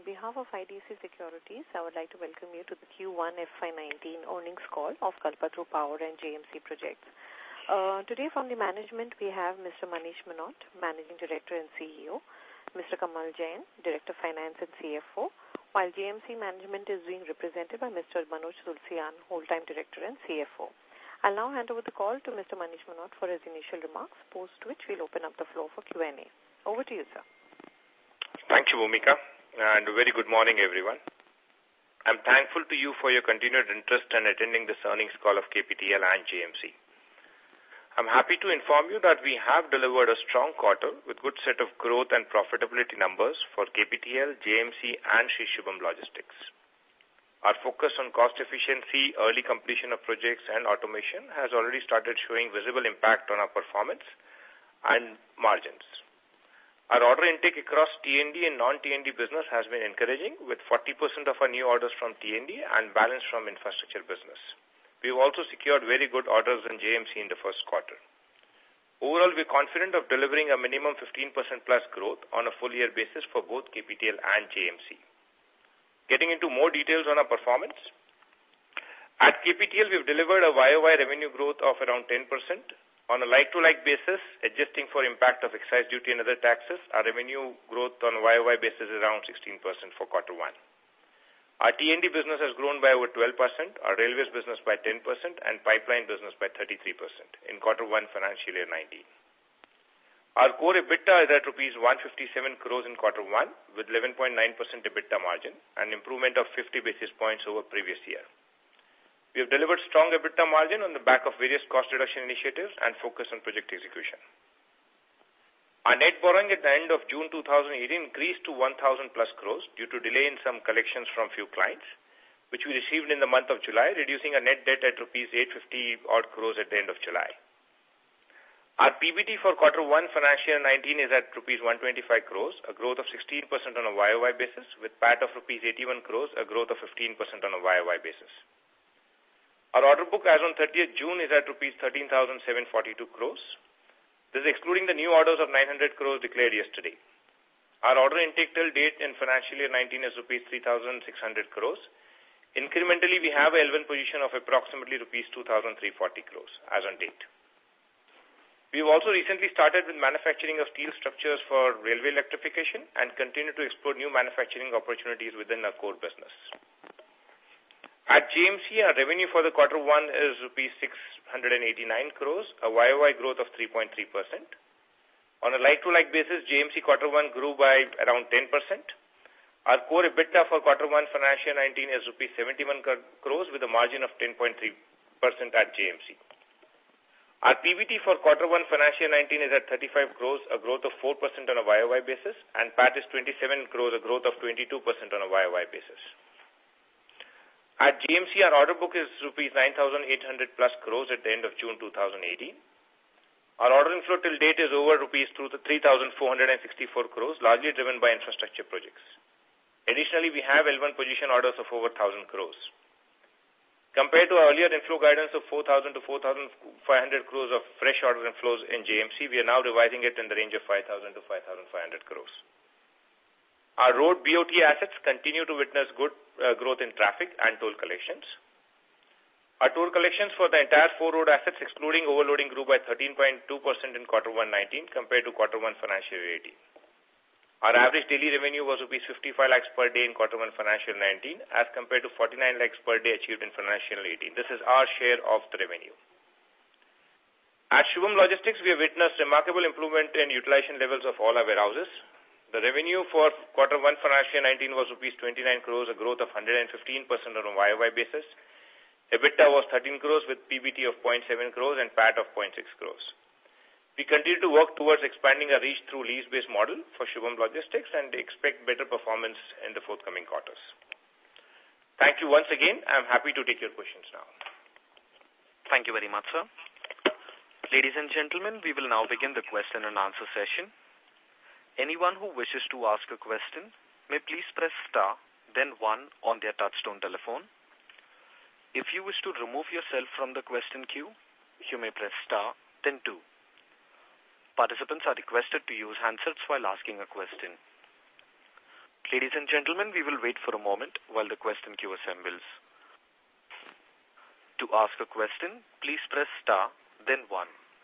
behalf of IDC Securities, I would like to welcome you to the Q1 FY19 earnings call of Kalpataru Power and JMC Projects. Today from the management, we have Mr. Manish Manot, Managing Director and CEO, Mr. Kamal Jain, Director Finance and CFO, while JMC management is being represented by Mr. Manoj Tulsian, Whole-Time Director and CFO. I'll now hand over the call to Mr. Manish Manot for his initial remarks, post which we'll open up the floor for Q&A. Over to you, sir. Thank you, Bhumika, and a very good morning, everyone. I'm thankful to you for your continued interest in attending this earnings call of KPTL and JMC. I'm happy to inform you that we have delivered a strong quarter with good set of growth and profitability numbers for KPTL, JMC, and Sri Shubham Logistics. Our focus on cost efficiency, early completion of projects, and automation has already started showing visible impact on our performance and margins. Our order intake across T&D and non-T&D business has been encouraging, with 40% of our new orders from T&D and balance from infrastructure business. We've also secured very good orders in JMC in the first quarter. Overall, we're confident of delivering a minimum 15% plus growth on a full year basis for both KPTL and JMC. Getting into more details on our performance, at KPTL, we've delivered a YOY revenue growth of around 10%. On a like-to-like basis, adjusting for impact of excise duty and other taxes, our revenue growth on a YOY basis is around 16% for quarter one. Our T&D business has grown by over 12%, our railways business by 10%, and pipeline business by 33% in quarter one financial year 19. Our core EBITDA is at rupees 157 crores in quarter one with 11.9% EBITDA margin, an improvement of 50 basis points over previous year. We have delivered strong EBITDA margin on the back of various cost reduction initiatives and focus on project execution. Our net borrowing at the end of June 2018 increased to 1,000 plus crores due to delay in some collections from few clients, which we received in the month of July, reducing our net debt at rupees 850 odd crores at the end of July. Our PBT for quarter one financial year 19 is at rupees 125 crores, a growth of 16% on a YOY basis, with PAT of rupees 81 crores, a growth of 15% on a YOY basis. Our order book as on 30th June is at rupees 13,742 crores. This is excluding the new orders of 900 crores declared yesterday. Our order intake till date in financial year 19 is rupees 3,600 crores. Incrementally, we have a L1 position of approximately rupees 2,340 crores as on date. We've also recently started with manufacturing of steel structures for railway electrification and continue to explore new manufacturing opportunities within our core business. At JMC, our revenue for the quarter one is rupees 689 crores, a YOY growth of 3.3%. On a like-to-like basis, JMC quarter one grew by around 10%. Our core EBITDA for quarter one financial 19 is rupees 71 crores with a margin of 10.3% at JMC. Our PBT for quarter one financial 19 is at 35 crores, a growth of 4% on a YOY basis, and PAT is 27 crores, a growth of 22% on a YOY basis. At JMC, our order book is rupees 9,800 plus crores at the end of June 2018. Our order inflow till date is over rupees 3,464 crores, largely driven by infrastructure projects. Additionally, we have L1 position orders of over 1,000 crores. Compared to our earlier inflow guidance of 4,000 to 4,500 crores of fresh order inflows in JMC, we are now revising it in the range of 5,000 to 5,500 crores. Our road BOT assets continue to witness good growth in traffic and toll collections. Our toll collections for the entire four road assets, excluding overloading, grew by 13.2% in quarter 1/19 compared to quarter 1 financial year 18. Our average daily revenue was rupees 55 lakhs per day in quarter 1 financial 19 as compared to 49 lakhs per day achieved in financial 18. This is our share of the revenue. At Shubham Logistics, we have witnessed remarkable improvement in utilization levels of all our warehouses. The revenue for quarter 1 financial 19 was rupees 29 crores, a growth of 115% on a YOY basis. EBITDA was 13 crores with PBT of 0.7 crores and PAT of 0.6 crores. We continue to work towards expanding our reach through lease-based model for Shubham Logistics and expect better performance in the forthcoming quarters. Thank you once again. I'm happy to take your questions now. Thank you very much, sir. Ladies and gentlemen, we will now begin the question and answer session. Anyone who wishes to ask a question may please press star, then 1 on their touchtone telephone. If you wish to remove yourself from the question queue, you may press star, then 2. Participants are requested to use handsets while asking a question. Ladies and gentlemen, we will wait for a moment while the question queue assembles. To ask a question, please press star, then 1.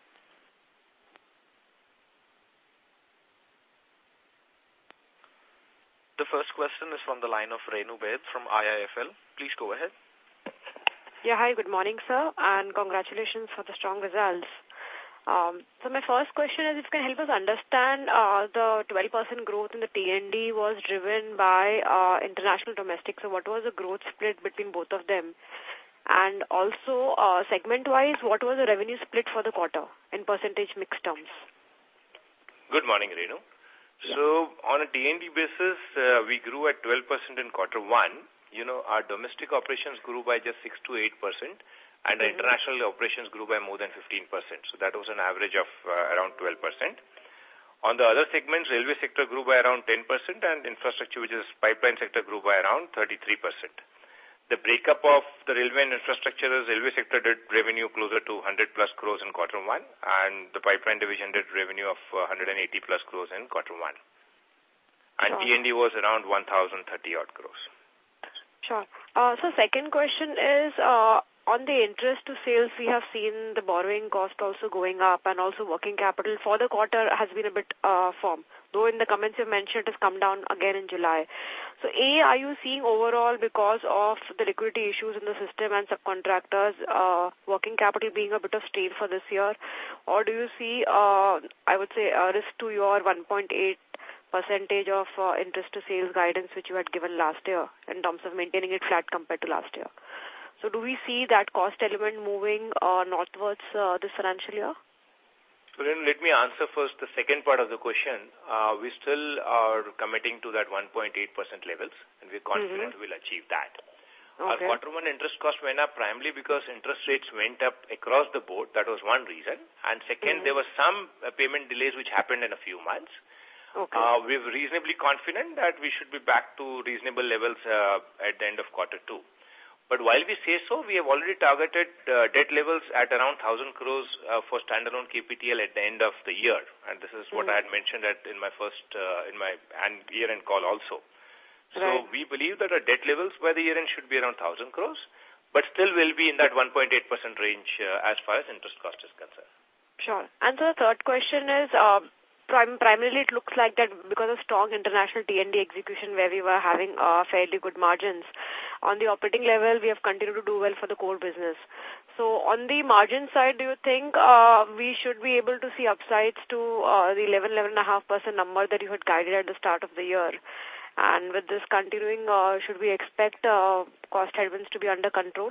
The first question is from the line of Renu Baid from IIFL. Please go ahead. Yeah, hi, good morning, sir, and congratulations for the strong results. So my first question is if you can help us understand the 12% growth in the T&D was driven by international domestic. So what was the growth split between both of them? And also, segment-wise, what was the revenue split for the quarter in percentage mix terms? Good morning, Renu. So on a T&D basis, we grew at 12% in quarter 1. Our domestic operations grew by just 6 to 8%, and the international operations grew by more than 15%. So that was an average of around 12%. On the other segments, railway sector grew by around 10%, and infrastructure, which is pipeline sector, grew by around 33%. The breakup of the railway and infrastructure is railway sector did revenue closer to 100 plus crores in quarter 1, and the pipeline division did revenue of 180 plus crores in quarter 1. And T&D was around 1,030 odd crores. Sure. So second question is, on the interest to sales, we have seen the borrowing cost also going up, and also working capital for the quarter has been a bit firm. Though in the comments you mentioned it has come down again in July. So A, are you seeing overall because of the liquidity issues in the system and subcontractors, working capital being a bit of strain for this year? Or do you see, I would say, a risk to your 1.8% of interest to sales guidance which you had given last year in terms of maintaining it flat compared to last year? So do we see that cost element moving northwards this financial year? So then let me answer first the second part of the question. We still are committing to that 1.8% levels, and we're confident we'll achieve that. Our quarter 1 interest cost went up primarily because interest rates went up across the board. That was one reason. And second, there were some payment delays which happened in a few months. We're reasonably confident that we should be back to reasonable levels at the end of quarter 2. But while we say so, we have already targeted debt levels at around 1,000 crores for standalone KPTL at the end of the year. And this is what I had mentioned in my year-end call also. So we believe that our debt levels by the year-end should be around 1,000 crores, but still will be in that 1.8% range as far as interest cost is concerned. Sure. And so the third question is, primarily it looks like that because of strong international T&D execution where we were having fairly good margins, on the operating level we have continued to do well for the core business. So on the margin side, do you think we should be able to see upsides to the 11.5% number that you had guided at the start of the year? And with this continuing, should we expect cost headwinds to be under control?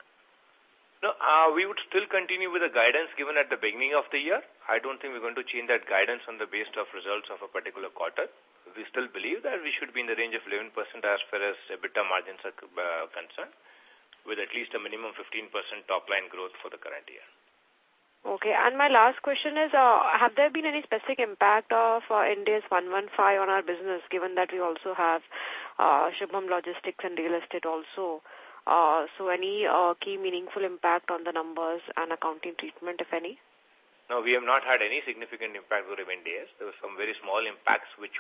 No, we would still continue with the guidance given at the beginning of the year. I don't think we're going to change that guidance on the basis of results of a particular quarter. We still believe that we should be in the range of 11% as far as EBITDA margins are concerned, with at least a minimum 15% top-line growth for the current year. Okay, and my last question is, have there been any specific impact of Ind AS 115 on our business, given that we also have Shubham Logistics and real estate also? So any key meaningful impact on the numbers and accounting treatment, if any? No, we have not had any significant impact with Ind AS. There were some very small impacts which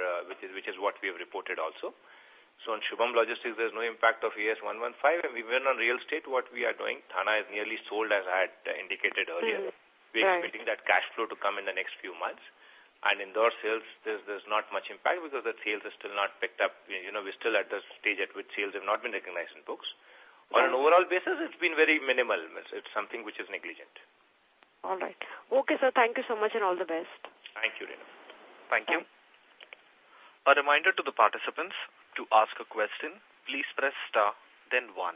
is what we have reported also. So on Shubham Logistics, there's no impact of AS 115, and even on real estate, what we are doing, Thana is nearly sold as I had indicated earlier. We're expecting that cash flow to come in the next few months. And indoor sales, there's not much impact because the sales are still not picked up. We're still at the stage at which sales have not been recognized in books. On an overall basis, it's been very minimal. It's something which is negligent. All right. Okay, sir. Thank you so much and all the best. Thank you, Renu. Thank you. A reminder to the participants, to ask a question, please press star, then 1.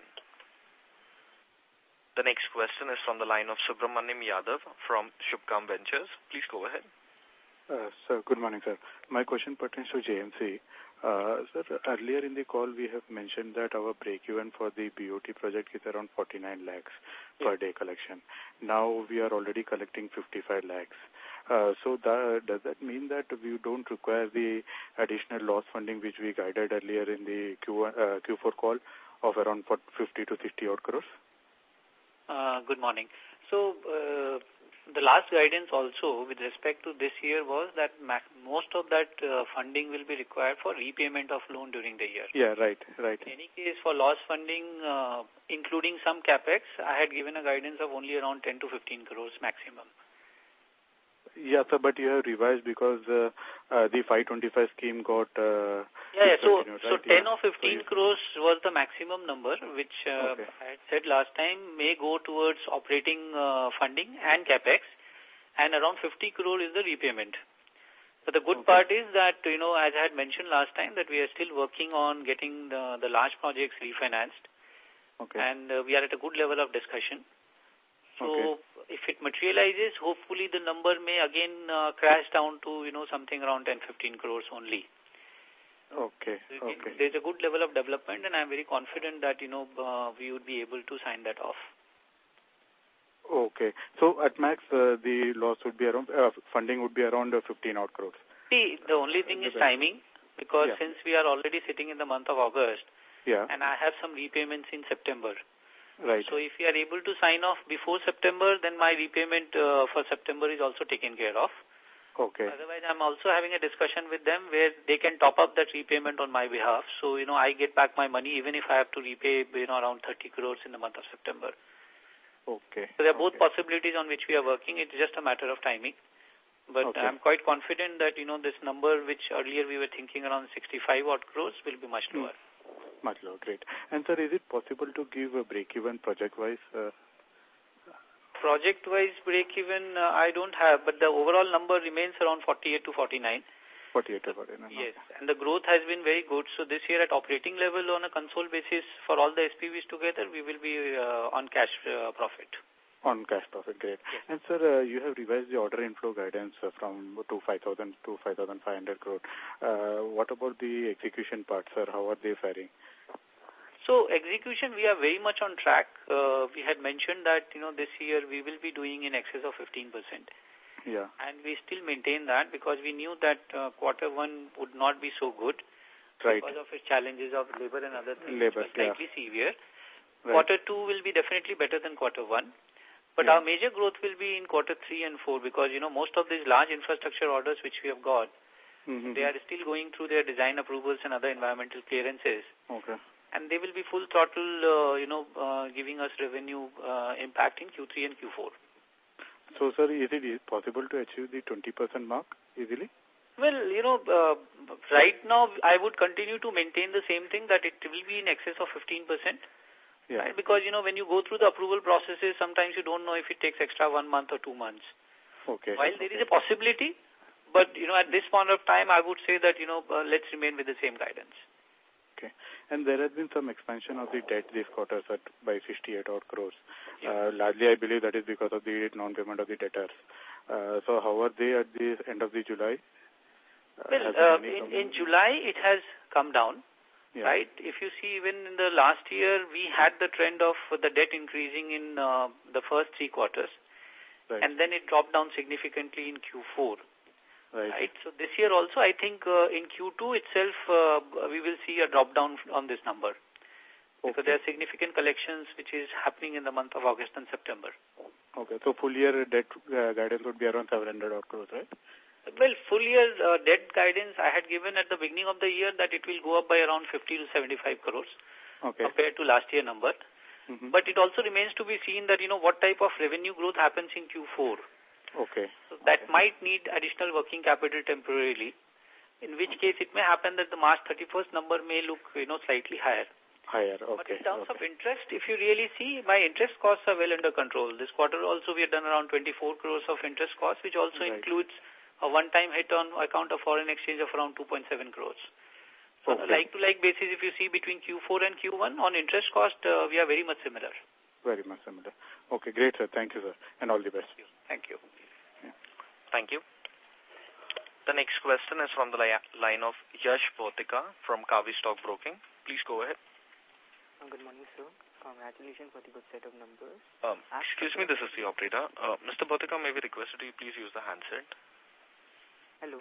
The next question is from the line of Subramaniam Yadav from Shubham Ventures. Please go ahead. Sir, good morning, sir. My question pertains to JMC. Sir, earlier in the call, we have mentioned that our break-even for the BOT project is around 49 lakhs per day collection. Now we are already collecting 55 lakhs. So does that mean that we don't require the additional loss funding which we guided earlier in the Q4 call of around 50 to 60 odd crores? Good morning. So the last guidance also with respect to this year was that most of that funding will be required for repayment of loan during the year. Yeah, right. In any case, for loss funding, including some capex, I had given a guidance of only around 10 to 15 crores maximum. Yeah, sir, but you have revised because the 525 scheme got... So 10 or 15 crores was the maximum number, which I had said last time may go towards operating funding and capex, and around 50 crore is the repayment. But the good part is that, as I had mentioned last time, that we are still working on getting the large projects refinanced, and we are at a good level of discussion. So if it materializes, hopefully the number may again crash down to, something around 10-15 crores only. There's a good level of development, and I'm very confident that, we would be able to sign that off. Okay. So at max, the loss would be around, funding would be around 15 odd crores. See, the only thing is timing, because since we are already sitting in the month of August, and I have some repayments in September. Right. So if we are able to sign off before September, then my repayment for September is also taken care of. Otherwise, I'm also having a discussion with them where they can top up that repayment on my behalf. So, I get back my money even if I have to repay, around 30 crores in the month of September. So there are both possibilities on which we are working. It's just a matter of timing. But I'm quite confident that, this number which earlier we were thinking around 65 odd crores will be much lower. Much lower, great. And sir, is it possible to give a break-even project-wise? Project-wise break-even, I don't have, but the overall number remains around 48 to 49. 48 to 49. Yes, and the growth has been very good. So this year at operating level on a console basis for all the SPVs together, we will be on cash profit. On cash profit, great. Yes. And sir, you have revised the order inflow guidance from to 5,000 to 5,500 crore. What about the execution part, sir? How are they faring? So execution, we are very much on track. We had mentioned that, this year we will be doing in excess of 15%. Yeah. And we still maintain that because we knew that quarter one would not be so good because of its challenges of labor and other things, slightly severe. Quarter two will be definitely better than quarter one. But our major growth will be in quarter 3 and 4 because, most of these large infrastructure orders which we have got, they are still going through their design approvals and other environmental clearances. And they will be full throttle, giving us revenue impact in Q3 and Q4. So, sir, is it possible to achieve the 20% mark easily? Well, right now I would continue to maintain the same thing that it will be in excess of 15%. Yeah. Right? Because, when you go through the approval processes, sometimes you don't know if it takes extra 1 month or 2 months. While there is a possibility, but, at this point of time, I would say that, let's remain with the same guidance. And there has been some expansion of the debt this quarter, sir, by 68 odd crores. Largely, I believe that is because of the non-payment of the debtors. So how are they at the end of the July? Well, in July, it has come down. Right? If you see, even in the last year, we had the trend of the debt increasing in the first 3 quarters. And then it dropped down significantly in Q4. Right? So this year also, I think in Q2 itself, we will see a drop down on this number. So there are significant collections which is happening in the month of August and September. So full year debt guidance would be around 700 odd crores, right? Well, full year debt guidance I had given at the beginning of the year that it will go up by around 50 to 75 crores compared to last year number. But it also remains to be seen that, what type of revenue growth happens in Q4. So that might need additional working capital temporarily, in which case it may happen that the March 31st number may look, slightly higher. But in terms of interest, if you really see, my interest costs are well under control. This quarter also we have done around 24 crores of interest costs, which also includes a one-time hit on account of foreign exchange of around 2.7 crores. So on a like-to-like basis, if you see between Q4 and Q1, on interest cost, we are very much similar. Very much similar. Okay, great, sir. Thank you, sir. And all the best. Thank you. Thank you. The next question is from the line of Yash Bhotika from Kavi Stock Broking. Please go ahead. Good morning, sir. Congratulations for the good set of numbers. Excuse me, this is the operator. Mr. Bhotika, may we request you to please use the handset? Hello.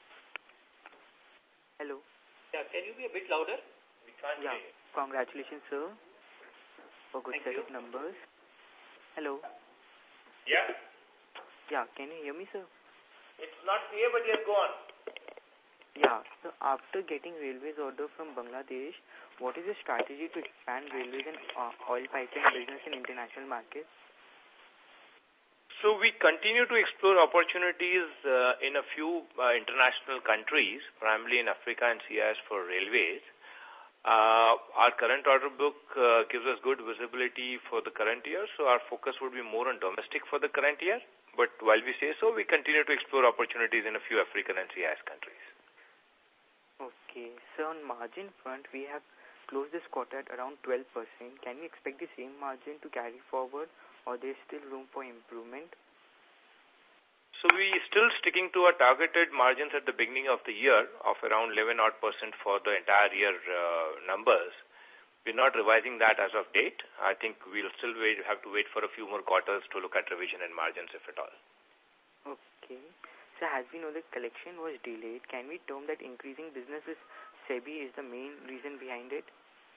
Yeah, can you be a bit louder? We can't hear you. Congratulations, sir, for good set of numbers. Hello. Yeah. Yeah, can you hear me, sir? It's not clear, but yes, go on. Yeah, so after getting railways order from Bangladesh, what is the strategy to expand railways and oil pipeline business in international markets? So we continue to explore opportunities in a few international countries, primarily in Africa and CIS for railways. Our current order book gives us good visibility for the current year, so our focus would be more on domestic for the current year. But while we say so, we continue to explore opportunities in a few African and CIS countries. Okay, so on margin front, we have closed this quarter at around 12%. Can we expect the same margin to carry forward, or there is still room for improvement? So we still sticking to our targeted margins at the beginning of the year of around 11% for the entire year numbers. We're not revising that as of date. I think we'll still have to wait for a few more quarters to look at revision and margins, if at all. Okay. So as we know, the collection was delayed. Can we term that increasing business with SEBI is the main reason behind it?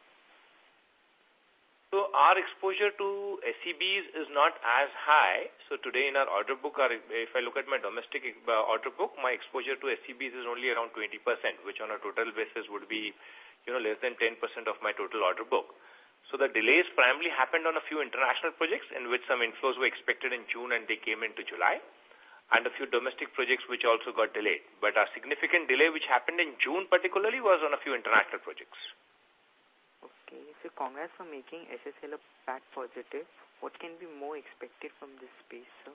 So our exposure to SEBs is not as high. So today in our order book, if I look at my domestic order book, my exposure to SEBs is only around 20%, which on a total basis would be, less than 10% of my total order book. So the delays primarily happened on a few international projects in which some inflows were expected in June and they came into July, and a few domestic projects which also got delayed. But our significant delay which happened in June particularly was on a few international projects. Okay, so congrats for making SSL a PAT positive. What can be more expected from this space, sir?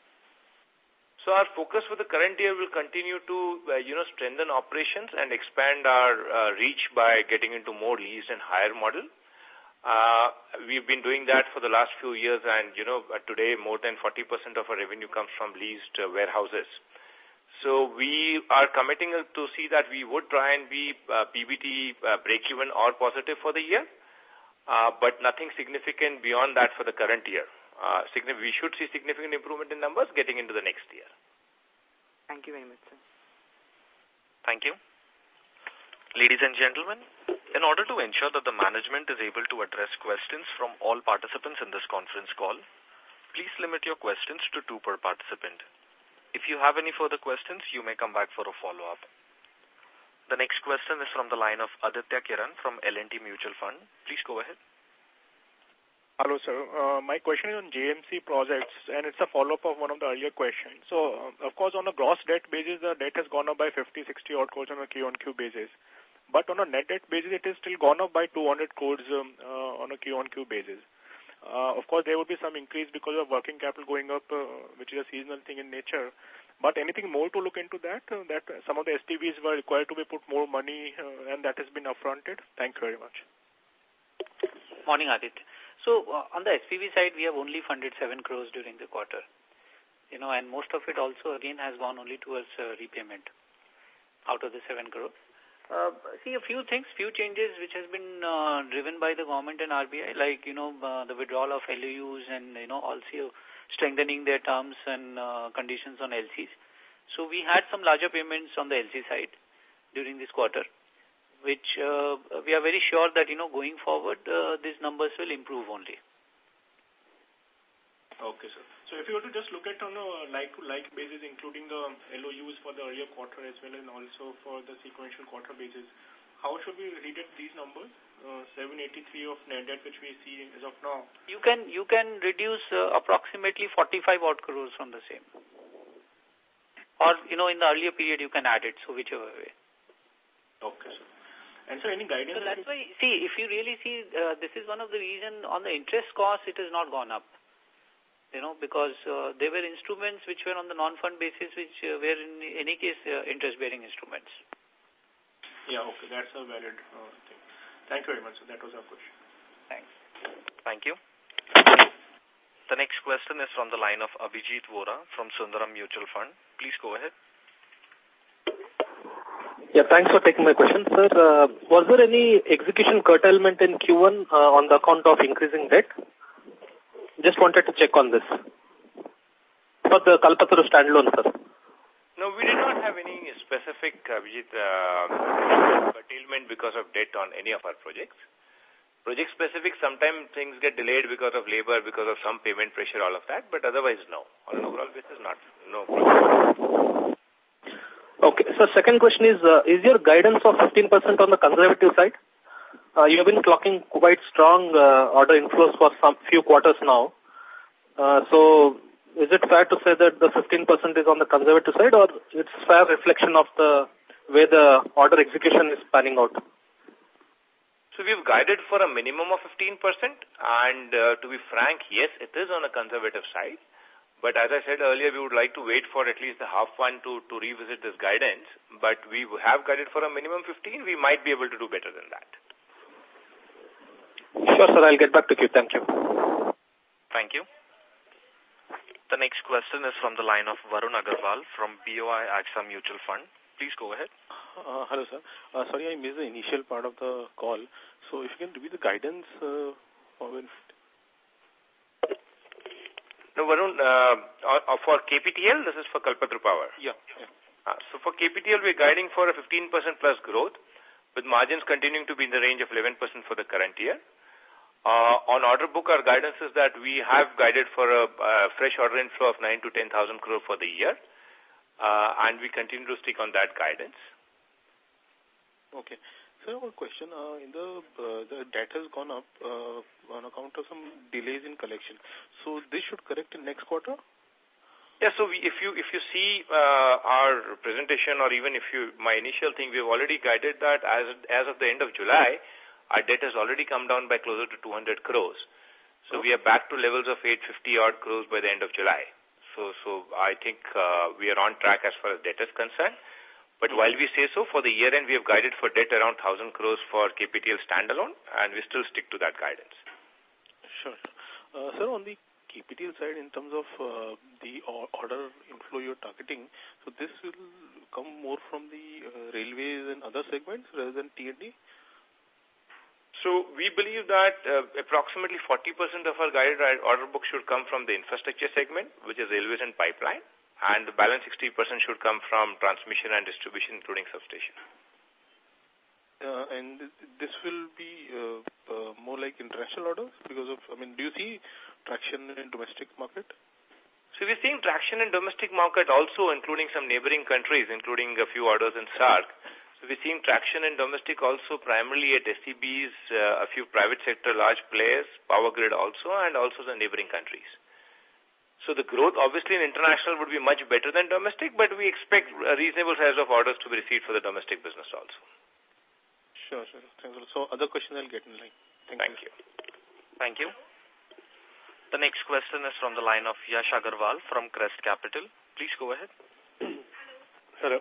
So our focus for the current year will continue to, strengthen operations and expand our reach by getting into more leased and higher model. We've been doing that for the last few years, and, today more than 40% of our revenue comes from leased warehouses. So we are committing to see that we would try and be PBT break-even or positive for the year, but nothing significant beyond that for the current year. We should see significant improvement in numbers getting into the next year. Thank you very much, sir. Thank you. Ladies and gentlemen, in order to ensure that the management is able to address questions from all participants in this conference call, please limit your questions to 2 per participant. If you have any further questions, you may come back for a follow-up. The next question is from the line of Aditya Kiran from L&T Mutual Fund. Please go ahead. Hello, sir. My question is on JMC projects, and it's a follow-up of one of the earlier questions. So, of course, on a gross debt basis, the debt has gone up by 50-60 odd crores on a Q-on-Q basis. But on a net debt basis, it is still gone up by 200 crores on a Q-on-Q basis. Of course, there would be some increase because of working capital going up, which is a seasonal thing in nature. But anything more to look into that? That some of the SPVs were required to be put more money, and that has been upfronted? Thank you very much. Morning, Aditya. So on the SPV side, we have only funded 7 crores during the quarter. And most of it also, again, has gone only towards repayment out of the 7 crores. See, a few changes which has been driven by the government and RBI, like, the withdrawal of LOUs and, also strengthening their terms and conditions on LCs. So we had some larger payments on the LC side during this quarter, which we are very sure that, going forward, these numbers will improve only. Okay, sir. So if you were to just look at on a like-to-like basis, including the LOUs for the earlier quarter as well and also for the sequential quarter basis, how should we read at these numbers? 783 of net debt, which we see as of now. You can reduce approximately 45 odd crores from the same. Or, in the earlier period, you can add it, so whichever way. Okay, sir. And so any guidance? So that's why, see, if you really see, this is one of the reasons on the interest cost, it has not gone up. Because there were instruments which were on the non-fund basis, which were in any case interest-bearing instruments. Yeah, okay, that's a valid thing. Thank you very much. So that was our question. Thanks. Thank you. The next question is from the line of Abhijit Vora from Sundaram Mutual Fund. Please go ahead. Yeah, thanks for taking my question, sir. Was there any execution curtailment in Q1 on the account of increasing debt? Just wanted to check on this. For the Kalpataru standalone, sir. No, we did not have any specific curtailment because of debt on any of our projects. Project specific, sometimes things get delayed because of labor, because of some payment pressure, all of that, but otherwise, no. On an overall basis, no problem. Okay. So second question is your guidance of 15% on the conservative side? You have been clocking quite strong order inflows for some few quarters now. So is it fair to say that the 15% is on the conservative side, or it's fair reflection of the way the order execution is panning out? So we've guided for a minimum of 15%, and to be frank, yes, it is on a conservative side. But as I said earlier, we would like to wait for at least the half one to revisit this guidance. But we have guided for a minimum 15. We might be able to do better than that. Sure, sir. I'll get back to you. Thank you. Thank you. The next question is from the line of Varun Agarwal from BOI AXA Mutual Fund. Please go ahead. Hello, sir. Sorry, I missed the initial part of the call. So if you can repeat the guidance for Varun, for KPTL, this is for Kalpataru Power. Yeah. So for KPTL, we're guiding for a 15% plus growth, with margins continuing to be in the range of 11% for the current year. On order book, our guidance is that we have guided for a fresh order inflow of 9 to 10,000 crore for the year. And we continue to stick on that guidance. Okay. So one question, the debt has gone up on account of some delays in collection. So this should correct in next quarter? Yeah, so if you see our presentation, or even my initial thing, we've already guided that as of the end of July, our debt has already come down by closer to 200 crores. So we are back to levels of 850 odd crores by the end of July. So I think we are on track as far as debt is concerned. But while we say so, for the year end, we have guided for debt around 1,000 crores for KPTL standalone, and we still stick to that guidance. Sure. Sir, on the KPTL side, in terms of the order inflow you're targeting, so this will come more from the railways and other segments rather than T&D? So we believe that approximately 40% of our guided order book should come from the infrastructure segment, which is railways and pipeline, and the balance 60% should come from transmission and distribution, including substation. And this will be more like international orders because of, do you see traction in domestic market? So we're seeing traction in domestic market also, including some neighboring countries, including a few orders in SAARC. So we're seeing traction in domestic also, primarily at SCBs, a few private sector large players, Power Grid also, and also the neighboring countries. So the growth, obviously, in international would be much better than domestic, but we expect a reasonable size of orders to be received for the domestic business also. Sure. Thanks. So other questions I'll get in line. Thank you. Thank you. The next question is from the line of Yash Agarwal from Crest Capital. Please go ahead. Hello.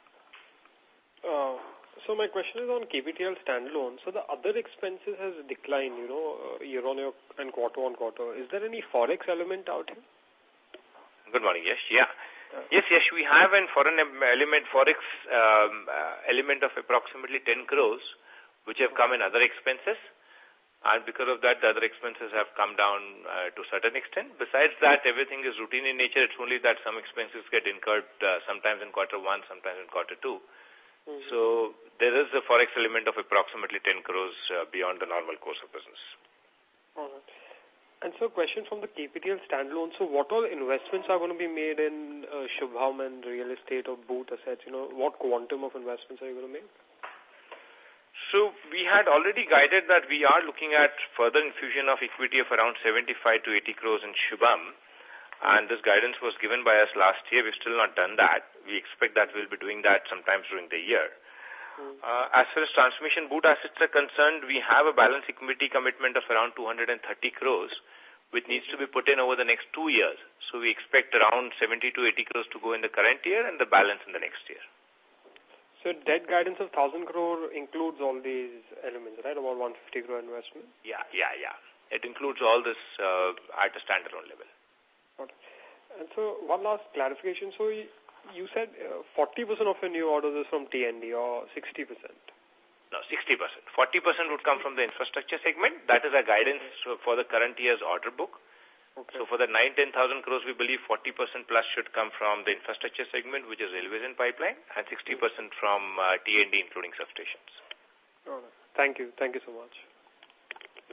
So my question is on KPTL standalone. So the other expenses has declined, year on year and quarter on quarter. Is there any forex element out here? Good morning, Yash. Yeah. Yes, we have an foreign element, forex element of approximately 10 crores, which have come in other expenses. And because of that, the other expenses have come down to a certain extent. Besides that, everything is routine in nature. It's only that some expenses get incurred sometimes in quarter one, sometimes in quarter two. Mm-hmm. So there is a forex element of approximately 10 crores beyond the normal course of business. All right. And so question from the KPTL standalone. So what all investments are going to be made in Shubham and real estate or boot assets? What quantum of investments are you going to make? So we had already guided that we are looking at further infusion of equity of around 75 to 80 crores in Shubham. And this guidance was given by us last year. We've still not done that. We expect that we'll be doing that sometimes during the year. As far as transmission boot assets are concerned, we have a balance equity commitment of around 230 crores, which needs to be put in over the next 2 years. So we expect around 70 to 80 crores to go in the current year and the balance in the next year. So debt guidance of 1,000 crore includes all these elements, right? About 150 crore investment? Yeah. It includes all this at a standalone level. Okay. And so one last clarification. So you said 40% of your new orders is from T&D or 60%? No, 60%. 40% would come from the infrastructure segment. That is our guidance for the current year's order book. Okay. So for the 9-10,000 crores, we believe 40% plus should come from the infrastructure segment, which is railways and pipeline, and 60% from T&D, including substations. All right. Thank you. Thank you so much.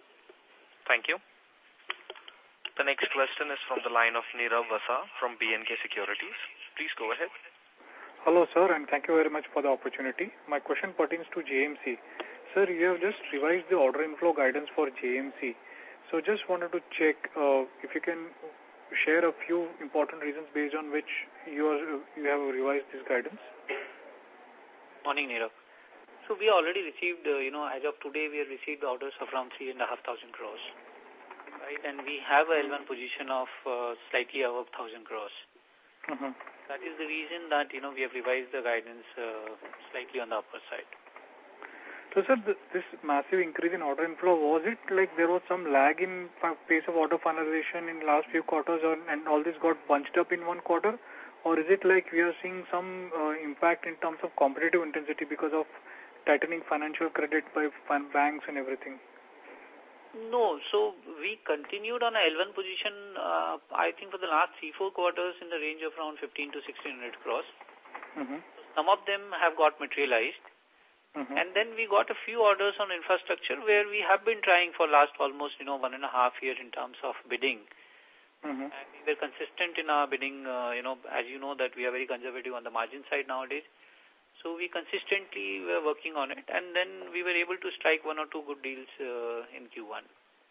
Thank you. The next question is from the line of Nirav Vasa from B&K Securities. Please go ahead. Hello, sir, and thank you very much for the opportunity. My question pertains to JMC. Sir, you have just revised the order inflow guidance for JMC. So just wanted to check if you can share a few important reasons based on which you have revised this guidance. Morning, Nirav. So we already received, as of today, we have received orders of around 3,500 crores. Right, and we have a L1 position of slightly above 1,000 crores. That is the reason that, we have revised the guidance slightly on the upper side. So, sir, this massive increase in order inflow, was it like there was some lag in pace of order finalization in last few quarters and all this got bunched up in one quarter? Or is it like we are seeing some impact in terms of competitive intensity because of tightening financial credit by banks and everything? No, so we continued on a L1 position, I think for the last 3-4 quarters in the range of around 15 to 1600 crores. Some of them have got materialized. And then we got a few orders on infrastructure where we have been trying for last almost, 1.5 years in terms of bidding. And we were consistent in our bidding, as you know that we are very conservative on the margin side nowadays. So we consistently were working on it, and then we were able to strike 1 or 2 good deals in Q1.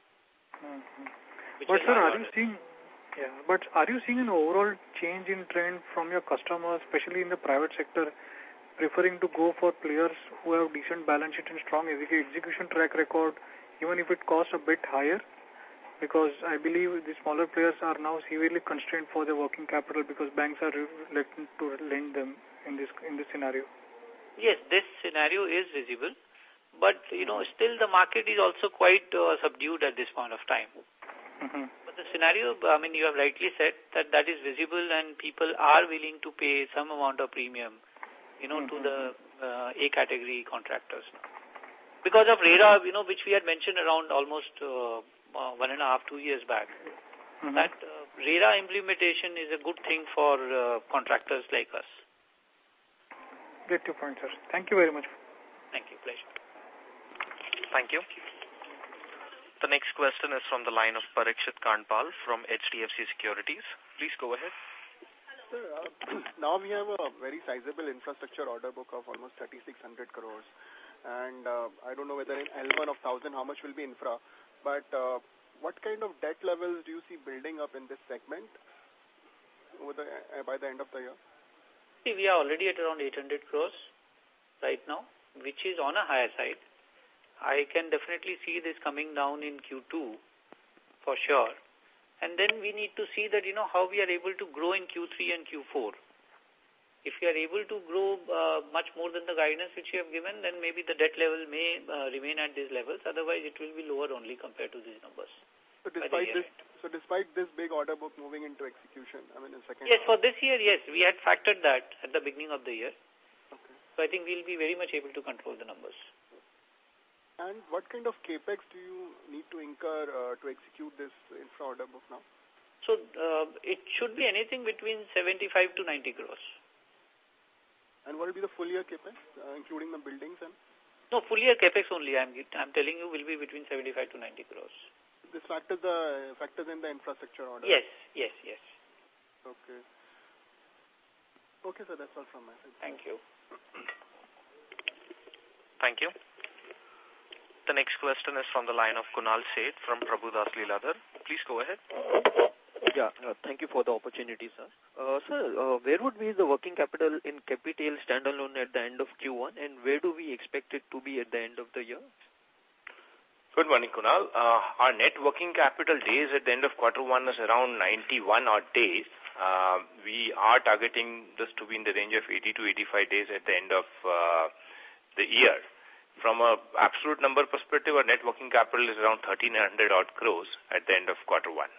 But sir, are you seeing an overall change in trend from your customers, especially in the private sector, preferring to go for players who have decent balance sheet and strong execution track record, even if it costs a bit higher? Because I believe the smaller players are now severely constrained for their working capital because banks are reluctant to lend them in this scenario. Yes, this scenario is visible, but still the market is also quite subdued at this point of time. But the scenario, you have rightly said that is visible and people are willing to pay some amount of premium, to the A category contractors. Because of RERA, which we had mentioned around almost 1.5-2 years back, that RERA implementation is a good thing for contractors like us. Get your point, sir. Thank you very much. Thank you. Pleasure. Thank you. The next question is from the line of Parikshit Kandpal from HDFC Securities. Please go ahead. Sir, now we have a very sizable infrastructure order book of almost 3,600 crores. And I don't know whether in L1 of 1,000 how much will be infra. But what kind of debt levels do you see building up in this segment by the end of the year? See, we are already at around 800 crores right now, which is on a higher side. I can definitely see this coming down in Q2 for sure. And then we need to see that, how we are able to grow in Q3 and Q4. If we are able to grow much more than the guidance which you have given, then maybe the debt level may remain at these levels. Otherwise, it will be lower only compared to these numbers. So despite this big order book moving into execution, in second Yes, for this year, yes. We had factored that at the beginning of the year. Okay. So I think we'll be very much able to control the numbers. And what kind of capex do you need to incur to execute this infra order book now? So it should be anything between 75 to 90 crores. And what will be the full year capex, including the buildings? No, full year capex only, I'm telling you, will be between 75 to 90 crores. This factors in the infrastructure order? Yes. Okay. Okay, sir, that's all from my side. Thank you. Thank you. The next question is from the line of Kunal Seth from Prabhudas Lilladher. Please go ahead. Yeah, thank you for the opportunity, sir. Sir, where would be the working capital in KPTL standalone at the end of Q1, and where do we expect it to be at the end of the year? Good morning, Kunal. Our net working capital days at the end of Q1 is around 91 odd days. We are targeting this to be in the range of 80 to 85 days at the end of the year. From an absolute number perspective, our net working capital is around 1,300 odd crores at the end of Q1.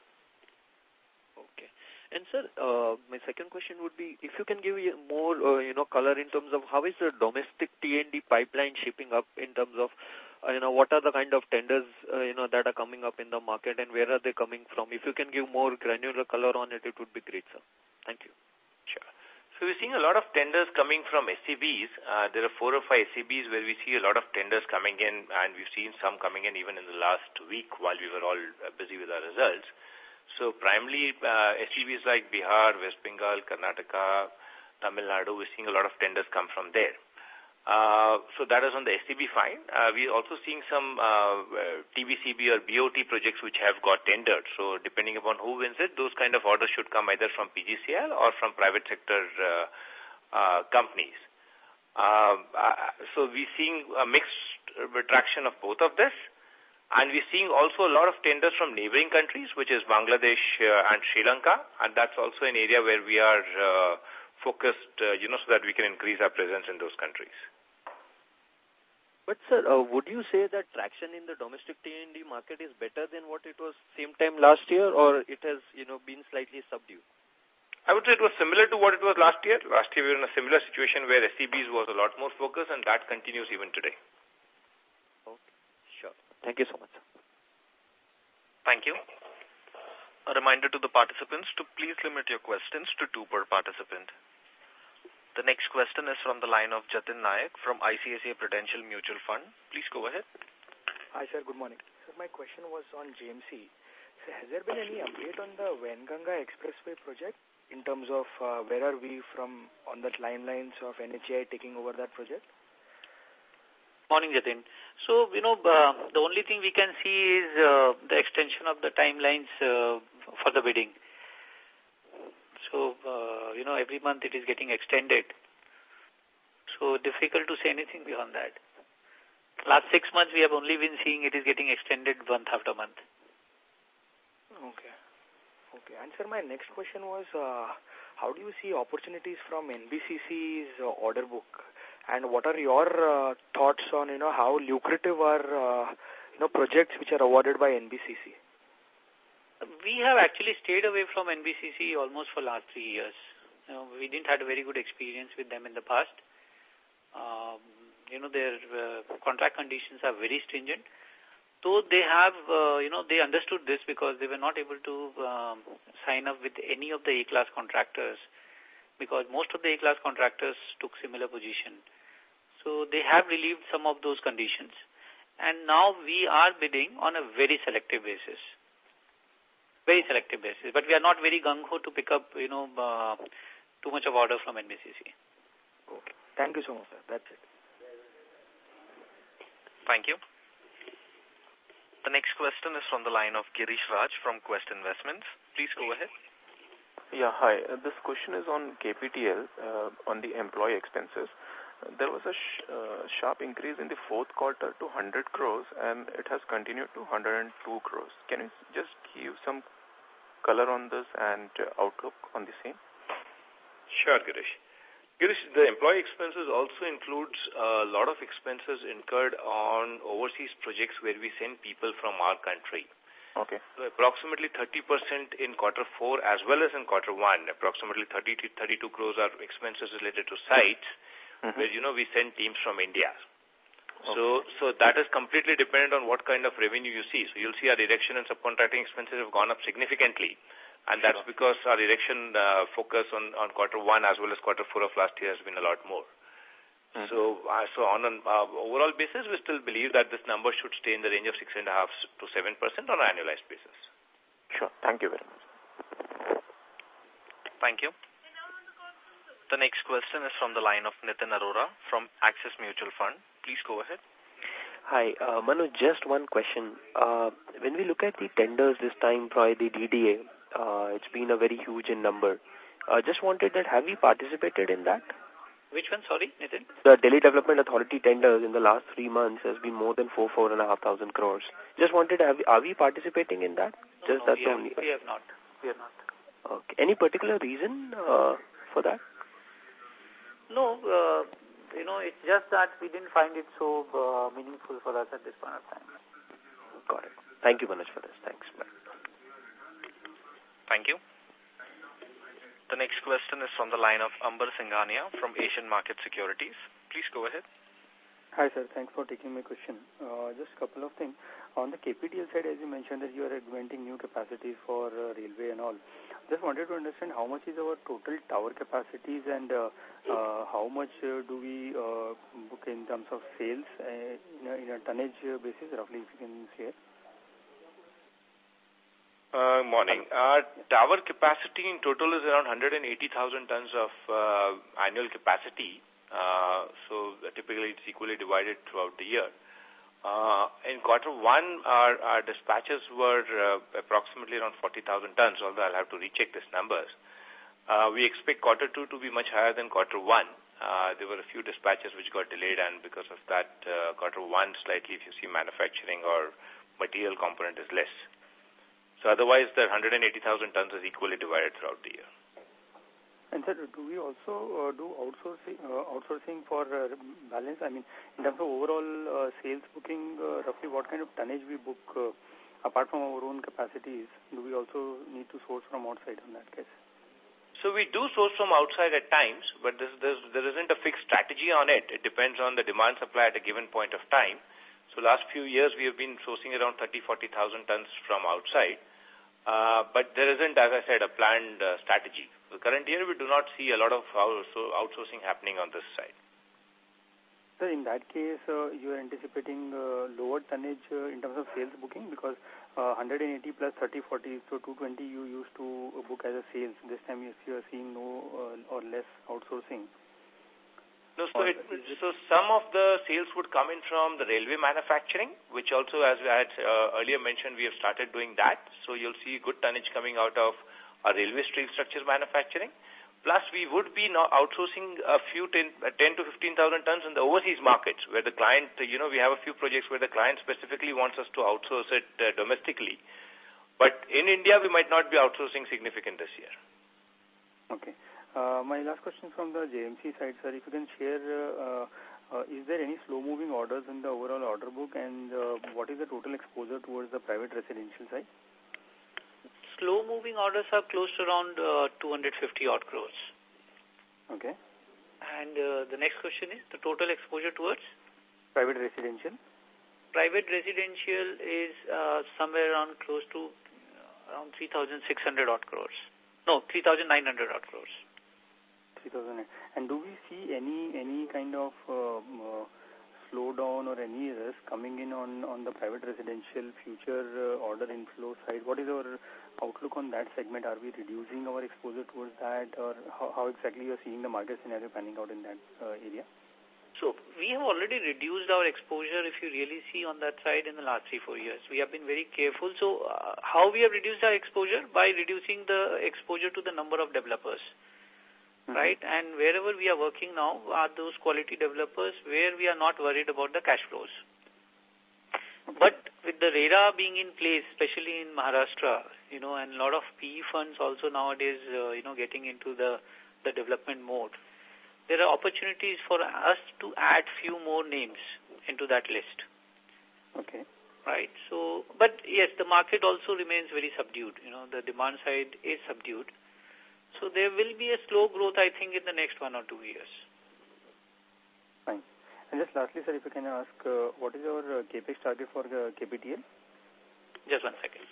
Okay. And sir, my second question would be, if you can give more, color in terms of how is the domestic T&D pipeline shaping up in terms of, what are the kind of tenders, that are coming up in the market and where are they coming from? If you can give more granular color on it, it would be great, sir. Thank you. Sure. So So we're seeing a lot of tenders coming from SCBs. There are 4 or 5 SCBs where we see a lot of tenders coming in, and we've seen some coming in even in the last week while we were all busy with our results. So primarily SCBs like Bihar, West Bengal, Karnataka, Tamil Nadu, we're seeing a lot of tenders come from there. So that is on the SCB fine. We're also seeing some TBCB or BOT projects which have got tendered. So depending upon who wins it, those kind of orders should come either from PGCL or from private sector companies. So we're seeing a mixed retraction of both of this. And we're seeing also a lot of tenders from neighboring countries, which is Bangladesh and Sri Lanka. And that's also an area where we are focused, so that we can increase our presence in those countries. But, sir, would you say that traction in the domestic T&D market is better than what it was same time last year, or it has, been slightly subdued? I would say it was similar to what it was last year. Last year we were in a similar situation where SCBs was a lot more focused, and that continues even today. Okay, sure. Thank you so much, sir. Thank you. A reminder to the participants to please limit your questions to 2 per participant. The next question is from the line of Jatin Nayak from ICICI Prudential Mutual Fund. Please go ahead. Hi, sir. Good morning. So my question was on JMC. So has there been any update on the Wainganga Expressway project in terms of where are we from on the timelines of NHAI taking over that project? Morning, Jatin. So, the only thing we can see is the extension of the timelines for the bidding. So, every month it is getting extended. So, difficult to say anything beyond that. Last 6 months we have only been seeing it is getting extended month after month. Okay. And sir, my next question was, how do you see opportunities from NBCC's order book? And what are your thoughts on, how lucrative are, projects which are awarded by NBCC? We have actually stayed away from NBCC almost for last 3 years. We didn't have a very good experience with them in the past. Their contract conditions are very stringent. Though they have, they understood this because they were not able to sign up with any of the A-class contractors because most of the A-class contractors took similar position. So they have relieved some of those conditions. And now we are bidding on a very selective basis. But we are not very gung-ho to pick up, too much of order from NBCC. Okay. Thank you so much, sir. That's it. Thank you. The next question is from the line of Girish Raj from Quest Investments. Please go ahead. Yeah, hi. This question is on KPTL, on the employee expenses. There was a sharp increase in the 4th quarter to 100 crores and it has continued to 102 crores. Can you just give some color on this and outlook on the same? Sure, Girish. Girish, the employee expenses also includes a lot of expenses incurred on overseas projects where we send people from our country. Okay. So approximately 30% in quarter 4 as well as in quarter 1, approximately 30 to 32 crores are expenses related to sites where, we send teams from India. Okay. So that is completely dependent on what kind of revenue you see. So you'll see our erection and subcontracting expenses have gone up significantly. And that's because our erection focus on quarter 1 as well as quarter 4 of last year has been a lot more. So on an overall basis, we still believe that this number should stay in the range of 6.5% to 7% on an annualized basis. Sure. Thank you very much. Thank you. The next question is from the line of Nitin Arora from Axis Mutual Fund. Please go ahead. Hi, Manu, just one question. When we look at the tenders this time for the DDA, it's been a very huge in number. Just wanted that, have we participated in that? Which one, sorry, Nitin? The Delhi Development Authority tenders in the last 3 months has been more than 4,500 crores. Just wanted, are we participating in that? No, we have not. Okay. Any particular reason for that? No, it's just that we didn't find it so meaningful for us at this point of time. Got it. Thank you, Manoj, for this. Thanks. Bye. Thank you. The next question is from the line of Ambar Singhania from Asian Market Securities. Please go ahead. Hi, sir. Thanks for taking my question. Just a couple of things. On the KPTL side, as you mentioned that you are augmenting new capacities for railway and all. Just wanted to understand how much is our total tower capacities and how much do we book in terms of sales in a tonnage basis, roughly, if you can share. Morning. Our tower capacity in total is around 180,000 tons of annual capacity. So typically it's equally divided throughout the year. In quarter one, our dispatches were approximately around 40,000 tons, although I'll have to recheck these numbers. We expect quarter two to be much higher than quarter one. There were a few dispatches which got delayed, and because of that, quarter one slightly, if you see manufacturing or material component is less. So otherwise, the 180,000 tons is equally divided throughout the year. And sir, do we also do outsourcing for balance? I mean, in terms of overall sales booking, roughly what kind of tonnage we book apart from our own capacities? Do we also need to source from outside in that case? So we do source from outside at times, but there isn't a fixed strategy on it. It depends on the demand supply at a given point of time. So last few years we have been sourcing around 40,000 tons from outside. But there isn't, as I said, a planned strategy. The current year, we do not see a lot of outsourcing happening on this side. So in that case, you are anticipating lower tonnage in terms of sales booking because 180 plus 30, 40, so 220 you used to book as a sales. This time you are seeing no or less outsourcing. No, so some of the sales would come in from the railway manufacturing, which also, as I had earlier mentioned, we have started doing that. So you'll see good tonnage coming out of our railway steel structures manufacturing. Plus, we would be now outsourcing a few 10 to 15,000 tons in the overseas markets where the client, we have a few projects where the client specifically wants us to outsource it domestically. But in India, we might not be outsourcing significant this year. Okay. My last question from the JMC side, sir, if you can share, is there any slow-moving orders in the overall order book and what is the total exposure towards the private residential side? Slow-moving orders are close to around 250 odd crores. Okay. And the next question is the total exposure towards? Private residential. Private residential is somewhere around close to around 3,600 odd crores. No, 3,900 odd crores. 3,000. And do we see any kind of slowdown or any risk coming in on the private residential future order inflow side? What is our outlook on that segment? Are we reducing our exposure towards that, or how exactly you are seeing the market scenario panning out in that area? So we have already reduced our exposure, if you really see on that side, in the last 3-4 years. We have been very careful. So how we have reduced our exposure? By reducing the exposure to the number of developers. Right? And wherever we are working now are those quality developers where we are not worried about the cash flows. But with the RERA being in place, especially in Maharashtra, and a lot of PE funds also nowadays, getting into the development mode, there are opportunities for us to add few more names into that list. Okay. Right. So, but yes, the market also remains very subdued. The demand side is subdued. So there will be a slow growth, I think, in the next 1 or 2 years. Fine. And just lastly, sir, if you can ask, what is your CAPEX target for KPTL? Just 1 second.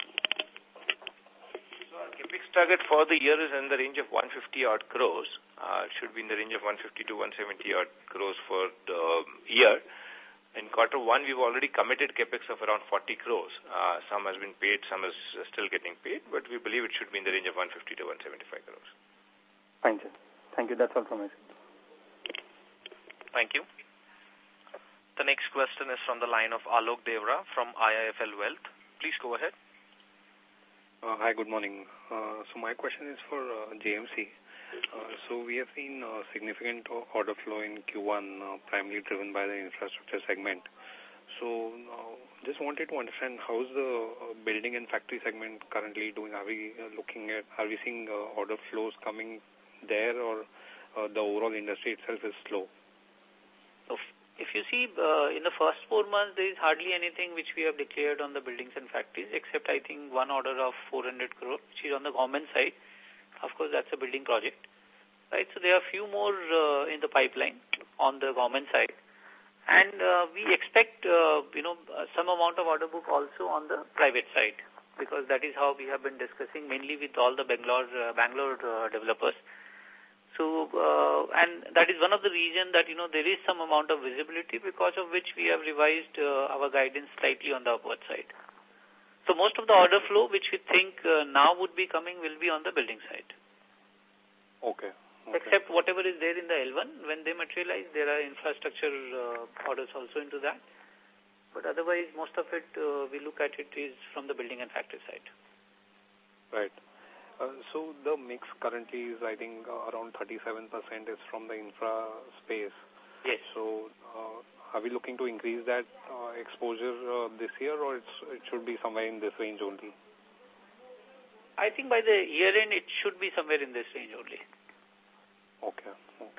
So our CAPEX target for the year is in the range of 150 odd crores. It should be in the range of 150 to 170 odd crores for the year. In quarter one, we've already committed CAPEX of around 40 crores. Some has been paid, some is still getting paid, but we believe it should be in the range of 150 to 175 crores. Fine, sir. Thank you. That's all from my side. Thank you. The next question is from the line of Alok Devra from IIFL Wealth. Please go ahead. Hi, good morning. So my question is for JMC. So we have seen significant order flow in Q1, primarily driven by the infrastructure segment. So just wanted to understand how's the building and factory segment currently doing? Are we seeing order flows coming there, or the overall industry itself is slow? If you see, in the first 4 months, there is hardly anything which we have declared on the buildings and factories, except I think one order of 400 crore, which is on the government side. Of course, that's a building project. Right, so there are a few more in the pipeline on the government side. And we expect, some amount of order book also on the private side, because that is how we have been discussing mainly with all the Bangalore developers. So, and that is one of the reasons that, there is some amount of visibility, because of which we have revised our guidance slightly on the upward side. So most of the order flow, which we think now would be coming, will be on the building side. Okay. Except whatever is there in the L1, when they materialize, there are infrastructure orders also into that. But otherwise, most of it, we look at it is from the building and factory side. Right. So the mix currently is, I think, around 37% is from the infra space. Yes. So are we looking to increase that exposure this year, or it should be somewhere in this range only? I think by the year end, it should be somewhere in this range only. Okay.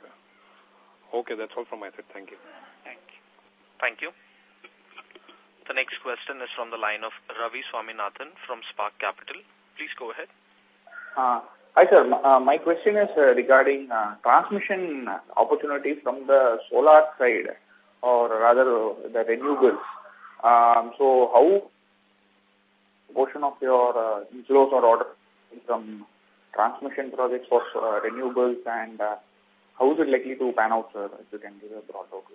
Okay, that's all from my side. Thank you. Thank you. The next question is from the line of Ravi Swaminathan from Spark Capital. Please go ahead. Hi, sir. My question is regarding transmission opportunities from the solar side, or rather the renewables. So how portion of your inflows or orders from transmission projects for renewables, and how is it likely to pan out, sir? If you can give a broad overview.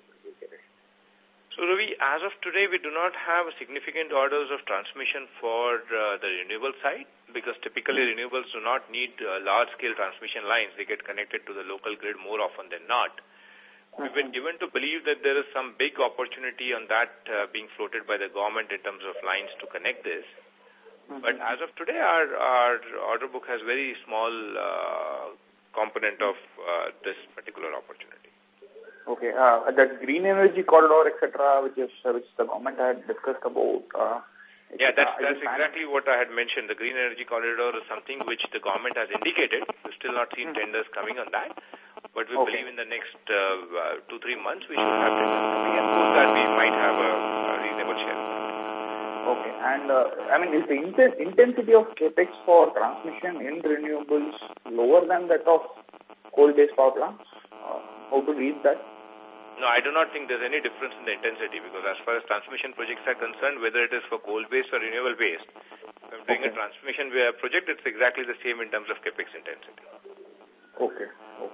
So, Ravi, as of today, we do not have significant orders of transmission for the renewable side, because typically renewables do not need large-scale transmission lines. They get connected to the local grid more often than not. We've been given to believe that there is some big opportunity on that being floated by the government in terms of lines to connect this. But as of today, our order book has very small component of this particular opportunity. Okay, that green energy corridor, etc., which the government had discussed about. Yeah, that's exactly what I had mentioned. The green energy corridor is something which the government has indicated. We've still not seen tenders coming on that, but we believe in the next 2-3 months we should have tenders coming, and post that we might have a reasonable share. Okay, and is the intensity of capex for transmission in renewables lower than that of coal-based power plants? How to read that? No, I do not think there's any difference in the intensity, because as far as transmission projects are concerned, whether it is for coal-based or renewable-based, if I'm doing a transmission project, it's exactly the same in terms of capex intensity. Okay.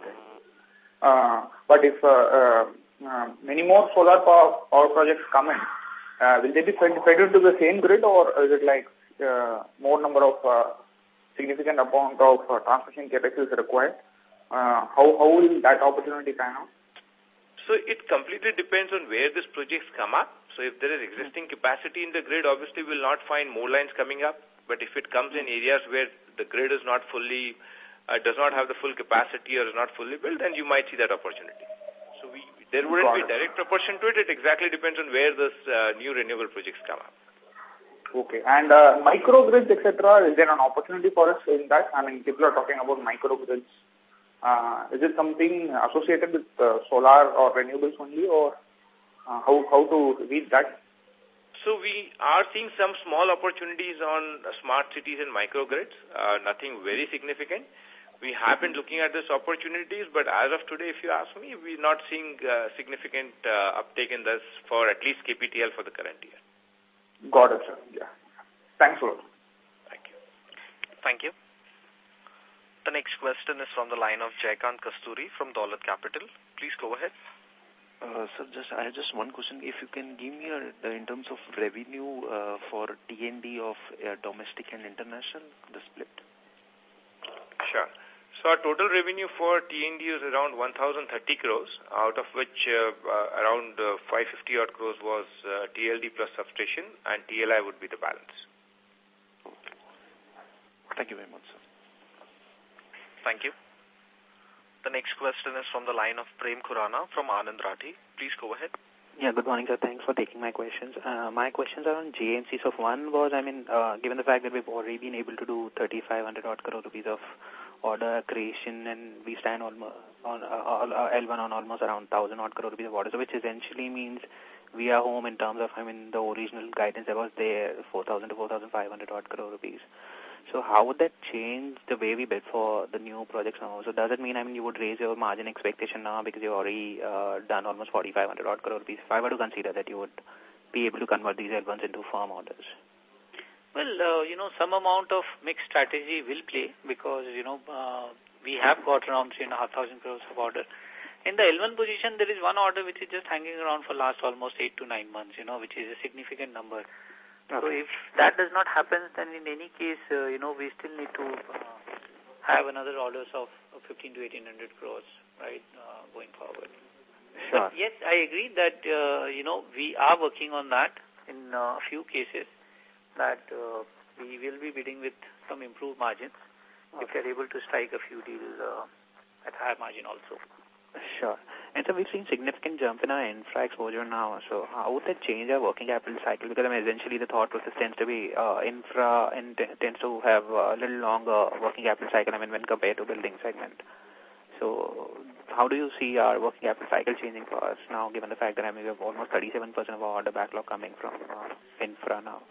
But if many more solar power projects come in, will they be fed into the same grid, or is it like more number of significant amount of transmission capex is required? How will that opportunity pan out? So it completely depends on where these projects come up. So if there is existing capacity in the grid, obviously we'll not find more lines coming up. But if it comes in areas where the grid is not fully, does not have the full capacity or is not fully built, then you might see that opportunity. So there wouldn't be direct proportion to it. It exactly depends on where this new renewable projects come up. Okay. And microgrids, etc., is there an opportunity for us in that? I mean, people are talking about microgrids. Is it something associated with solar or renewables only, or how to read that? So we are seeing some small opportunities on smart cities and microgrids, nothing very significant. We have been looking at these opportunities, but as of today, if you ask me, we're not seeing significant uptake in this for at least KPTL for the current year. Got it, sir. Yeah. Thanks a lot. Thank you. Thank you. The next question is from the line of Jaykant Kasturi from Dolat Capital. Please go ahead. Sir, I have just one question. If you can give me in terms of revenue for T&D of domestic and international, the split. Sure. So our total revenue for T&D is around 1,030 crores, out of which around 550 odd crores was TLD plus substation, and TLI would be the balance. Okay. Thank you very much, sir. Thank you. The next question is from the line of Prem Khurana from Anand Rathi. Please go ahead. Yeah, good morning, sir. Thanks for taking my questions. My questions are on JMC. So one was, given the fact that we've already been able to do 3,500 odd crore rupees of order creation, and we stand on L1 on almost around 1,000 odd crore rupees of orders, which essentially means we are home in terms of, the original guidance that was there, 4,000 to 4,500 odd crore rupees. So how would that change the way we bid for the new projects now? So does it mean, you would raise your margin expectation now because you've already done almost 4,500 odd crore rupees? If I were to consider that you would be able to convert these L1s into firm orders. Well, some amount of mixed strategy will play because, we have got around 3,500 crores of order. In the L1 position, there is one order which is just hanging around for last almost 8 to 9 months, which is a significant number. Okay. So if that does not happen, then in any case, we still need to have another orders of 15 to 1,800 crores, right, going forward. Sure. But yes, I agree that, we are working on that in a few cases that we will be bidding with some improved margins if we are able to strike a few deals at higher margin also. Sure. And so we've seen significant jump in our infra exposure now. So how would that change our working capital cycle? Because essentially the thought process tends to be infra and tends to have a little longer working capital cycle, when compared to building segment. So how do you see our working capital cycle changing for us now, given the fact that we have almost 37% of our order backlog coming from infra now?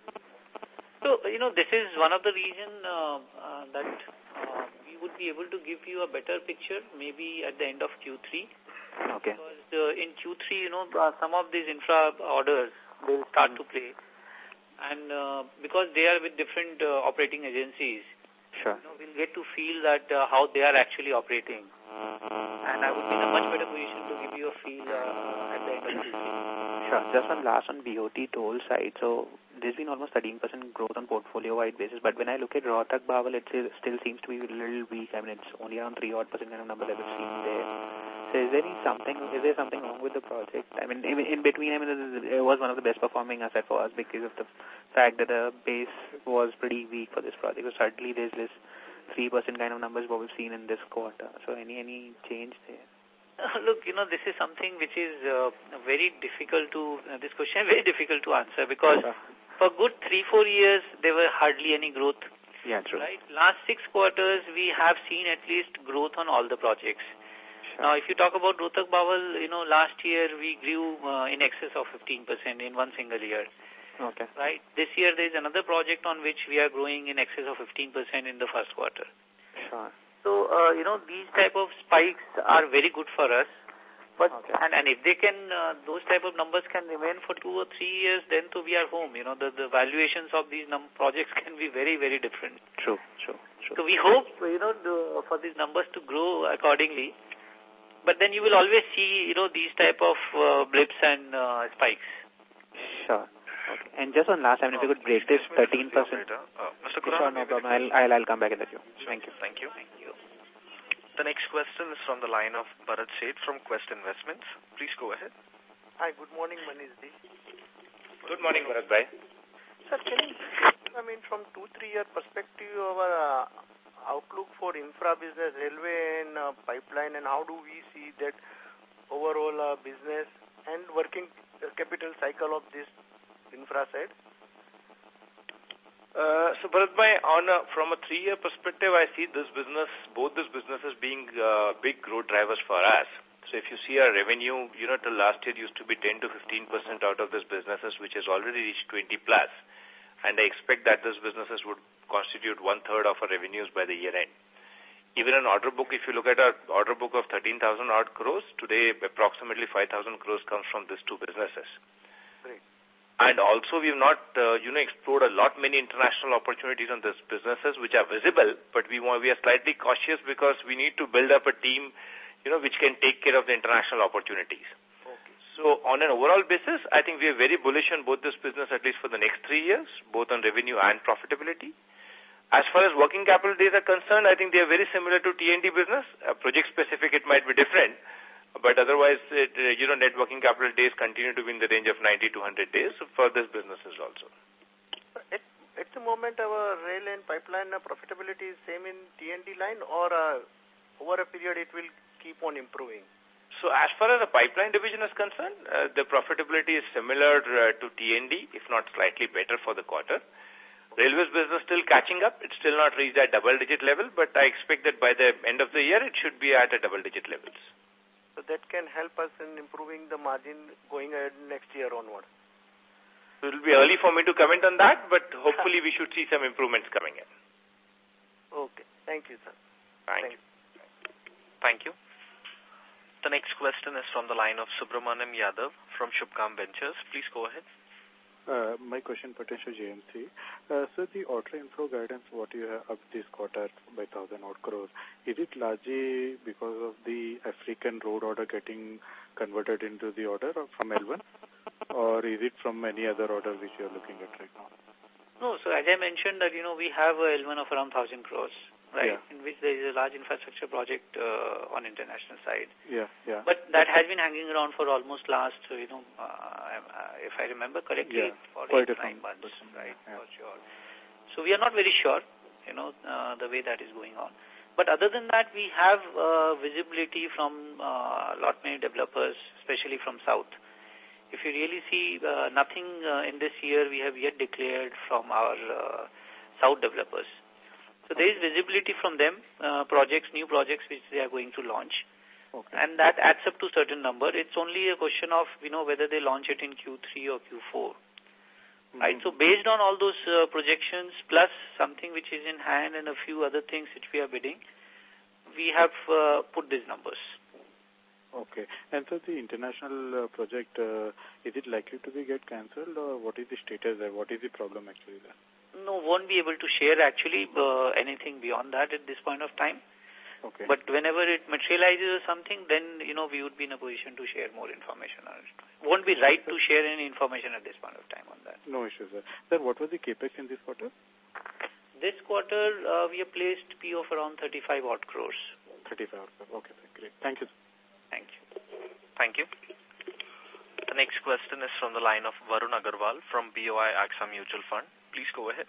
So, this is one of the reasons that we would be able to give you a better picture maybe at the end of Q3. Okay. Because in Q3, some of these infra orders will start to play. And because they are with different operating agencies, sure, we'll get to feel that how they are actually operating. And I would be in a much better position to give you a feel at the end of Q3. Sure. Just one last on BOT toll side. So there's been almost 13% growth on portfolio-wide basis, but when I look at Rohtak Bawal, it still seems to be a little weak. It's only around 3% kind of number that we've seen there. So is there something wrong with the project? In between, it was one of the best performing assets for us because of the fact that the base was pretty weak for this project. So certainly there's this 3% kind of numbers what we've seen in this quarter. So any change there? Look, this is something which is very difficult to answer because for good 3-4 years, there were hardly any growth. Yeah, true. Right? Last 6 quarters, we have seen at least growth on all the projects. Sure. Now, if you talk about Rohtak Bawal, last year we grew in excess of 15% in one single year. Okay. Right? This year there is another project on which we are growing in excess of 15% in the first quarter. Sure. So, these type of spikes are very good for us. But okay. and if they can, those type of numbers can remain for 2 or 3 years, then we are home. The valuations of these projects can be very, very different. True. So we hope, for these numbers to grow accordingly. But then you will always see, these type of blips and spikes. Sure. Okay. And just one last time, if you could break this 13%. Mr. Khurana, sure, no problem. I'll come back in the queue. Thank you. Thank you. The next question is from the line of Bharat Sheth from Quest Investments. Please go ahead. Hi, good morning, Manishji. Good morning, Bharat Bhai. Sir, can you, from 2-3 year perspective, our outlook for infra business, railway and pipeline, and how do we see that overall business and working capital cycle of this infra side? So, Bharat Bhai, from a 3-year perspective, I see both these businesses being big growth drivers for us. So if you see our revenue, till last year used to be 10 to 15% out of these businesses, which has already reached 20+. And I expect that these businesses would constitute 1/3 of our revenues by the year end. Even an order book, if you look at our order book of 13,000 odd crores, today approximately 5,000 crores comes from these two businesses. Great. And also we have not, explored many international opportunities on these businesses which are visible, but we are slightly cautious because we need to build up a team, which can take care of the international opportunities. Okay. So on an overall basis, I think we are very bullish on both this business at least for the next 3 years, both on revenue and profitability. As far as working capital days are concerned, I think they are very similar to T&D business. Project specific, it might be different. But otherwise, net working capital days continue to be in the range of 90 to 100 days for this businesses also. At the moment, our rail and pipeline profitability is same in T&D line, or over a period it will keep on improving? So as far as the pipeline division is concerned, the profitability is similar to T&D, if not slightly better for the quarter. Railways business still catching up. It's still not reached that double-digit level, but I expect that by the end of the year, it should be at a double-digit levels. So that can help us in improving the margin going ahead next year onward. So it will be early for me to comment on that, but hopefully we should see some improvements coming in. Thank you, sir. Thank you. Thank you. The next question is from the line of Subramaniam Yadav from Shubham Ventures. Please go ahead. My question pertains to JMC. So the order inflow guidance, what you have up this quarter by 1,000 odd crores, is it largely because of the African road order getting converted into the order from L1? Or is it from any other order which you are looking at right now? No, so as I mentioned that, we have a L1 of around 1,000 crores, right, in which there is a large infrastructure project on international side. Yeah. But that has been hanging around for almost last, if I remember correctly, for 8 to 9 months, right, for sure. So we are not very sure, the way that is going on. But other than that, we have visibility from a lot many developers, especially from South. If you really see, nothing in this year we have yet declared from our South developers. So there is visibility from them, new projects which they are going to launch. Okay. And that adds up to a certain number. It's only a question of, whether they launch it in Q3 or Q4. Right? So based on all those projections, plus something which is in hand and a few other things which we are bidding, we have put these numbers. Okay. And so the international project, is it likely to be get cancelled, or what is the status there? What is the problem actually there? No, won't be able to share actually anything beyond that at this point of time. Okay. But whenever it materializes or something, then, we would be in a position to share more information on it. Won't be right to share any information at this point of time on that. No issues, sir. Sir, what was the capex in this quarter? This quarter, we have placed PO of around 35 odd crores. 35 odd crores. Okay, great. Thank you, sir. Thank you. Thank you. The next question is from the line of Varun Agarwal from BOI AXA Mutual Fund. Please go ahead.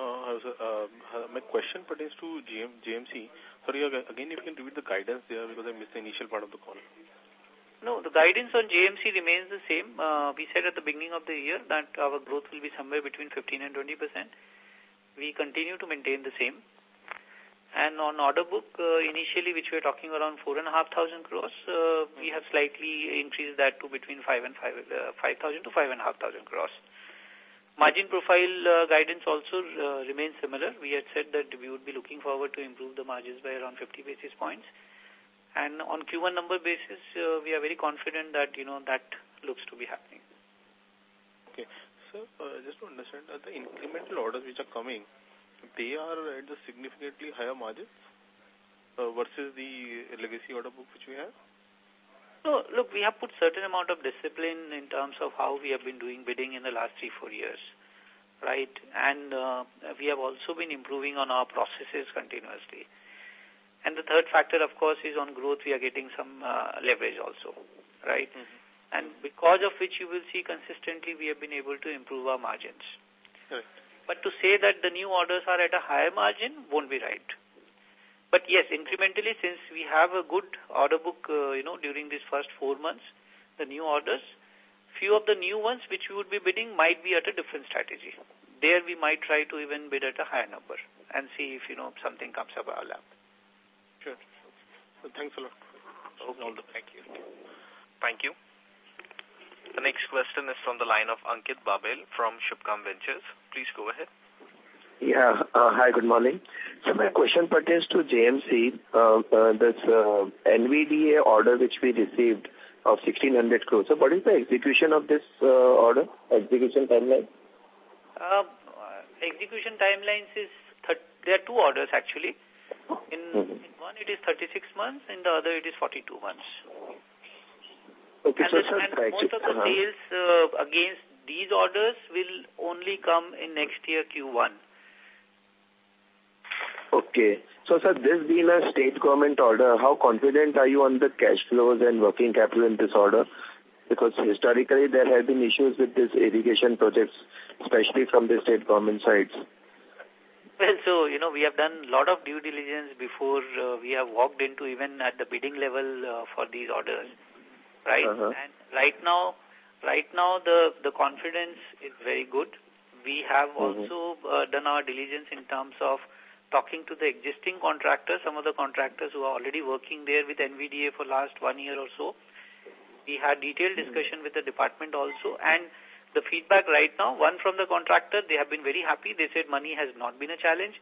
My question pertains to JMC. Sorry, again, if you can repeat the guidance there because I missed the initial part of the call. No, the guidance on JMC remains the same. We said at the beginning of the year that our growth will be somewhere between 15 and 20%. We continue to maintain the same. And on order book, initially, which we were talking around 4,500 crores, we have slightly increased that to between 5,000 to 5,500 crores. Margin profile guidance also remains similar. We had said that we would be looking forward to improve the margins by around 50 basis points. And on Q1 number basis, we are very confident that, that looks to be happening. Okay. So, just to understand, the incremental orders which are coming, they are at the significantly higher margins versus the legacy order book which we have? No, look, we have put certain amount of discipline in terms of how we have been doing bidding in the last 3-4 years, right? And we have also been improving on our processes continuously. And the third factor, of course, is on growth. We are getting some leverage also, right? And because of which you will see consistently we have been able to improve our margins. Right. But to say that the new orders are at a higher margin won't be right. But yes, incrementally, since we have a good order book, during these first 4 months, the new orders, few of the new ones which we would be bidding might be at a different strategy. There we might try to even bid at a higher number and see if, something comes up our lap. Sure. So thanks a lot. Okay. All the best. Thank you. Thank you. The next question is from the line of Ankit Babel from Shubham Ventures. Please go ahead. Yeah. Hi, good morning. So my question pertains to JMC. This NVDA order which we received of 1,600 crores. So what is the execution of this order? Execution timeline? Execution timelines is, there are 2 orders actually. In one it is 36 months, in the other it is 42 months. Okay, and most of the sales against these orders will only come in next year Q1. Okay. So, sir, this being a state government order, how confident are you on the cash flows and working capital in this order? Because historically there have been issues with these irrigation projects, especially from the state government sides. Well, so, we have done a lot of due diligence before we have walked into even at the bidding level for these orders, right? And right now the confidence is very good. We have also done our diligence in terms of talking to the existing contractors, some of the contractors who are already working there with NVDA for last 1 year or so. We had detailed discussion with the department also, and the feedback right now, one from the contractor, they have been very happy. They said money has not been a challenge.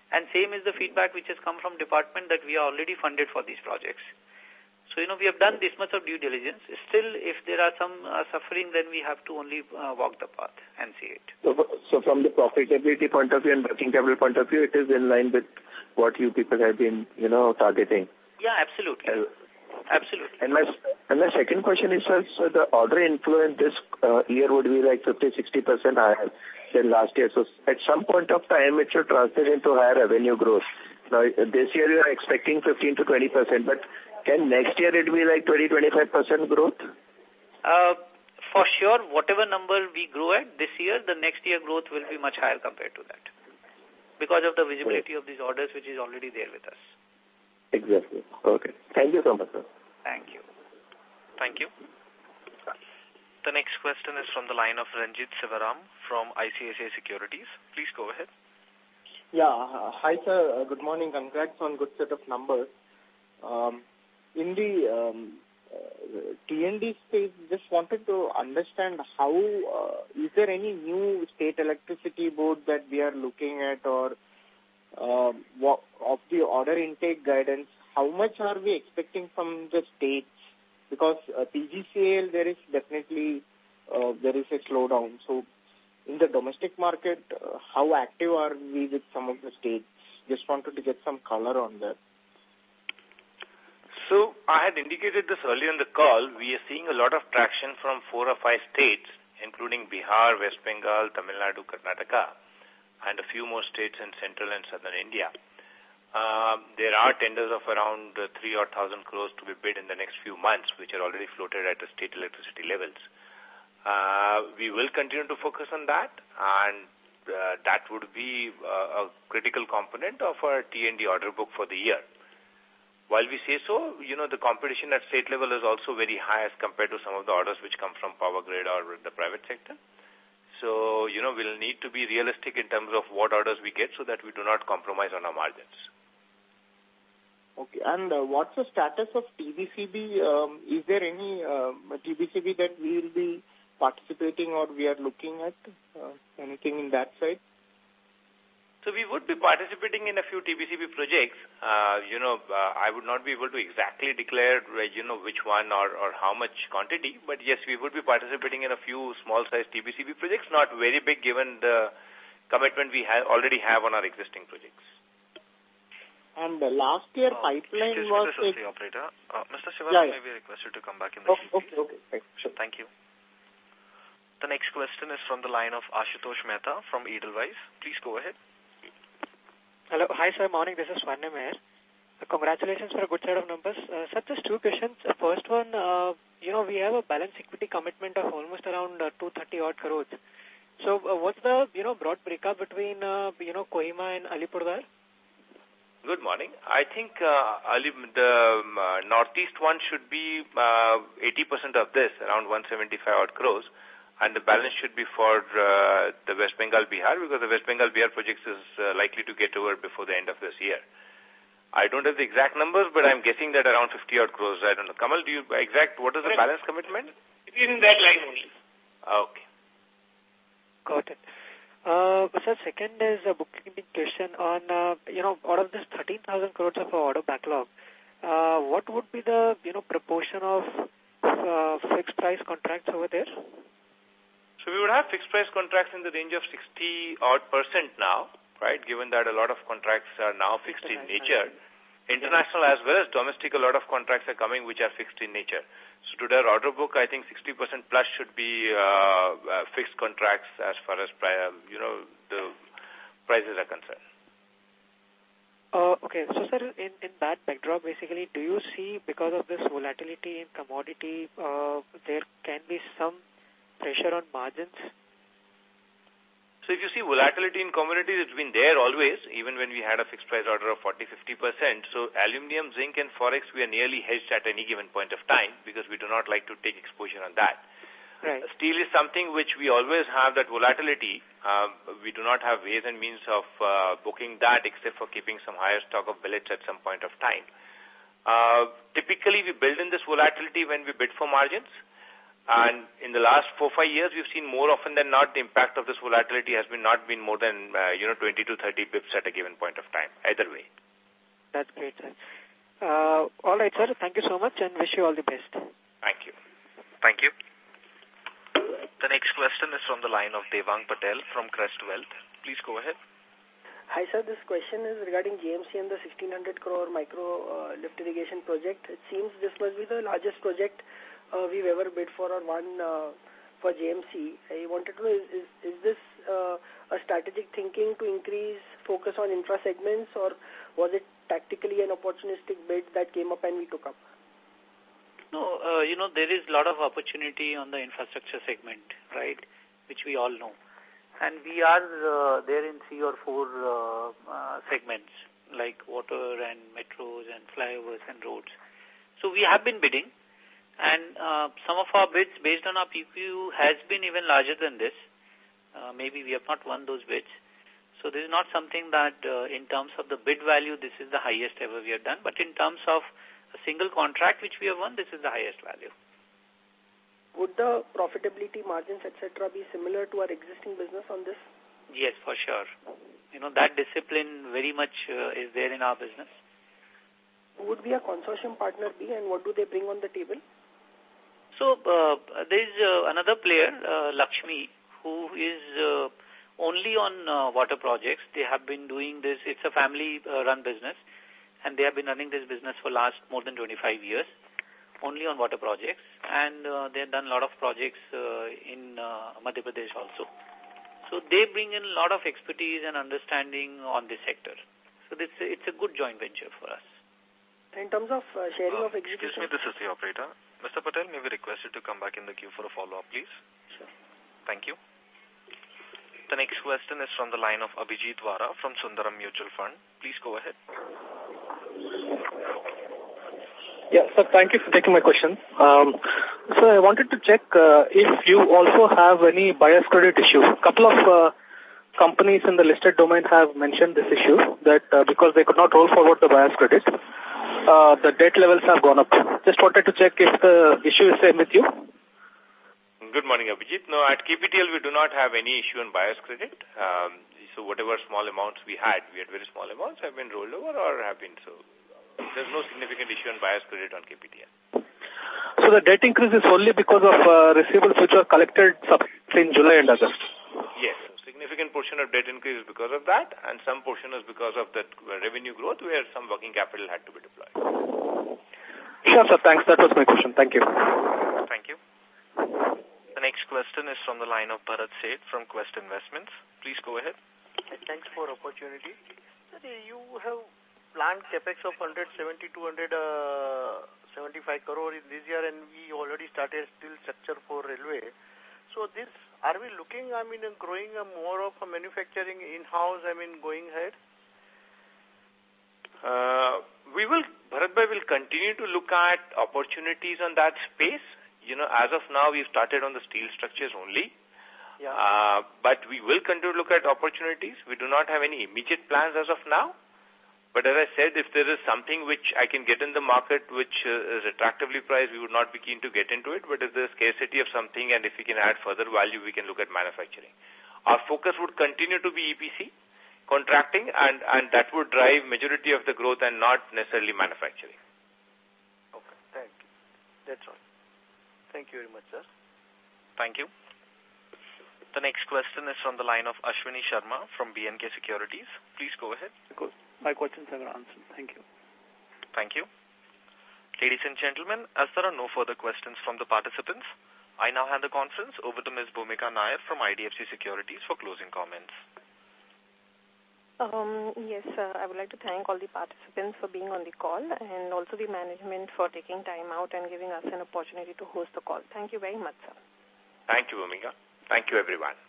And same is the feedback which has come from department that we are already funded for these projects. So, we have done this much of due diligence. Still, if there are some suffering, then we have to only walk the path and see it. So from the profitability point of view and working capital point of view, it is in line with what you people have been, targeting. Yeah, absolutely. Absolutely. And my second question is, sir, so the order inflow in this year would be like 50-60% higher than last year. So at some point of time, it should translate into higher revenue growth. Now, this year you are expecting 15 to 20%, but can next year it be like 20-25% growth? For sure, whatever number we grow at this year, the next year growth will be much higher compared to that, because of the visibility of these orders which is already there with us. Exactly. Okay. Thank you so much, sir. Thank you. Thank you. The next question is from the line of Ranjit Sivaram from ICICI Securities. Please go ahead. Yeah. Hi, sir. Good morning. Congrats on good set of numbers. In the T&D space, just wanted to understand how, is there any new state electricity board that we are looking at, or what, of the order intake guidance, how much are we expecting from the states? Because PGCIL, there is definitely there is a slowdown. So in the domestic market, how active are we with some of the states? Just wanted to get some color on that. So I had indicated this earlier in the call. We are seeing a lot of traction from 4 or 5 states, including Bihar, West Bengal, Tamil Nadu, Karnataka, and a few more states in central and southern India. There are tenders of around 3,000 crores to be bid in the next few months, which are already floated at the state electricity levels. We will continue to focus on that, and that would be a critical component of our T&D order book for the year. While we say so, the competition at state level is also very high as compared to some of the orders which come from Power Grid or the private sector. So, we'll need to be realistic in terms of what orders we get so that we do not compromise on our margins. Okay. And what's the status of TBCB? Is there any TBCB that we will be participating or we are looking at? Anything in that side? So we would be participating in a few TBCB projects. I would not be able to exactly declare, which one or how much quantity. But yes, we would be participating in a few small-sized TBCB projects, not very big given the commitment we already have on our existing projects. And the last year pipeline was... Excuse me, operator. Mr. Shivaram, may we request you to come back in the queue, please? Okay. Sure. Thank you. The next question is from the line of Ashutosh Mehta from Edelweiss. Please go ahead. Hello. Hi, sir. Morning. This is Swarnim here. Congratulations for a good set of numbers. Sir, just 2 questions. First one, we have a balance equity commitment of almost around 230 odd crores. So what's the, broad breakup between, Kohima and Alipurdar? Good morning. I think the northeast one should be 80% of this, around 175 odd crores. And the balance should be for the West Bengal Bihar, because the West Bengal Bihar project is likely to get over before the end of this year. I don't have the exact numbers, but I'm guessing that around 50 odd crores. I don't know. Kamal, do you what is the balance commitment? It is in that line only. Okay. Got it. Sir, second is a bookkeeping question on, out of this 13,000 crores of order backlog, what would be the, proportion of fixed price contracts over there? So we would have fixed price contracts in the range of 60% now, right, given that a lot of contracts are now fixed in nature. International as well as domestic, a lot of contracts are coming which are fixed in nature. So today our order book, I think 60% plus should be fixed contracts as far as, the prices are concerned. Okay. So, sir, in that backdrop, basically, do you see, because of this volatility in commodity, there can be some pressure on margins? So if you see volatility in commodities, it's been there always, even when we had a fixed price order of 40-50%. So aluminum, zinc and forex, we are nearly hedged at any given point of time because we do not like to take exposure on that. Right. Steel is something which we always have that volatility. We do not have ways and means of booking that except for keeping some higher stock of billets at some point of time. Typically, we build in this volatility when we bid for margins. And in the last 4-5 years, we've seen more often than not the impact of this volatility has been not been more than 20 to 30 bips at a given point of time, either way. That's great, sir. All right, sir. Thank you so much and wish you all the best. Thank you. Thank you. The next question is from the line of Devang Patel from Crest Wealth. Please go ahead. Hi, sir. This question is regarding JMC and the 1600 crore micro lift irrigation project. It seems this must be the largest project we've ever bid for or won for JMC. I wanted to know, is this a strategic thinking to increase focus on infra segments, or was it tactically an opportunistic bid that came up and we took up? No, there is a lot of opportunity on the infrastructure segment, right, which we all know. And we are there in 3 or 4 segments, like water and metros and flyovers and roads. So we have been bidding, and some of our bids based on our PPU has been even larger than this. Maybe we have not won those bids. So this is not something that in terms of the bid value, this is the highest ever we have done. But in terms of a single contract which we have won, this is the highest value. Would the profitability margins, etc., be similar to our existing business on this? Yes, for sure. That discipline very much is there in our business. Who would be a consortium partner be, and what do they bring on the table? So there is another player, Lakshmi, who is only on water projects. They have been doing this. It's a family-run business, and they have been running this business for last more than 25 years, only on water projects. And they have done a lot of projects in Madhya Pradesh also. So they bring in a lot of expertise and understanding on this sector. So it's a good joint venture for us. In terms of sharing of execution... Excuse me, this is the operator. Mr. Patel, may we request you to come back in the queue for a follow-up, please? Sure. Thank you. The next question is from the line of Abhijit Vara from Sundaram Mutual Fund. Please go ahead. Yeah, sir, thank you for taking my question. So I wanted to check if you also have any bias credit issue. A couple of companies in the listed domain have mentioned this issue, that because they could not roll forward the bias credit, the debt levels have gone up. Just wanted to check if the issue is same with you. Good morning, Abhijit. No, at KPTL we do not have any issue on bias credit. So whatever small amounts we had very small amounts, have been rolled over or have been so. There's no significant issue on bias credit on KPTL. So the debt increase is only because of receivables which were collected in July and August? Yes. A significant portion of debt increase is because of that, and some portion is because of the revenue growth where some working capital had to be deployed. Sure, sir. Thanks. That was my question. Thank you. Thank you. The next question is from the line of Bharat Seth from Quest Investments. Please go ahead. Thanks for opportunity. You have planned capex of 170 to 175 crore in this year, and we already started steel structure for railway. So this, are we looking, growing more of a manufacturing in-house, going ahead? Bharatbhai will continue to look at opportunities on that space. As of now, we've started on the steel structures only. Yeah. But we will continue to look at opportunities. We do not have any immediate plans as of now. But as I said, if there is something which I can get in the market which is attractively priced, we would not be keen to get into it. But if there is scarcity of something and if we can add further value, we can look at manufacturing. Our focus would continue to be EPC, contracting, and that would drive majority of the growth and not necessarily manufacturing. Okay, thank you. That's all. Thank you very much, sir. Thank you. The next question is from the line of Ashwini Sharma from B&K Securities. Please go ahead. My questions are answered. Thank you. Thank you. Ladies and gentlemen, as there are no further questions from the participants, I now hand the conference over to Ms. Bhumika Nair from IDFC Securities for closing comments. Yes, I would like to thank all the participants for being on the call and also the management for taking time out and giving us an opportunity to host the call. Thank you very much, sir. Thank you, Bhumika. Thank you, everyone.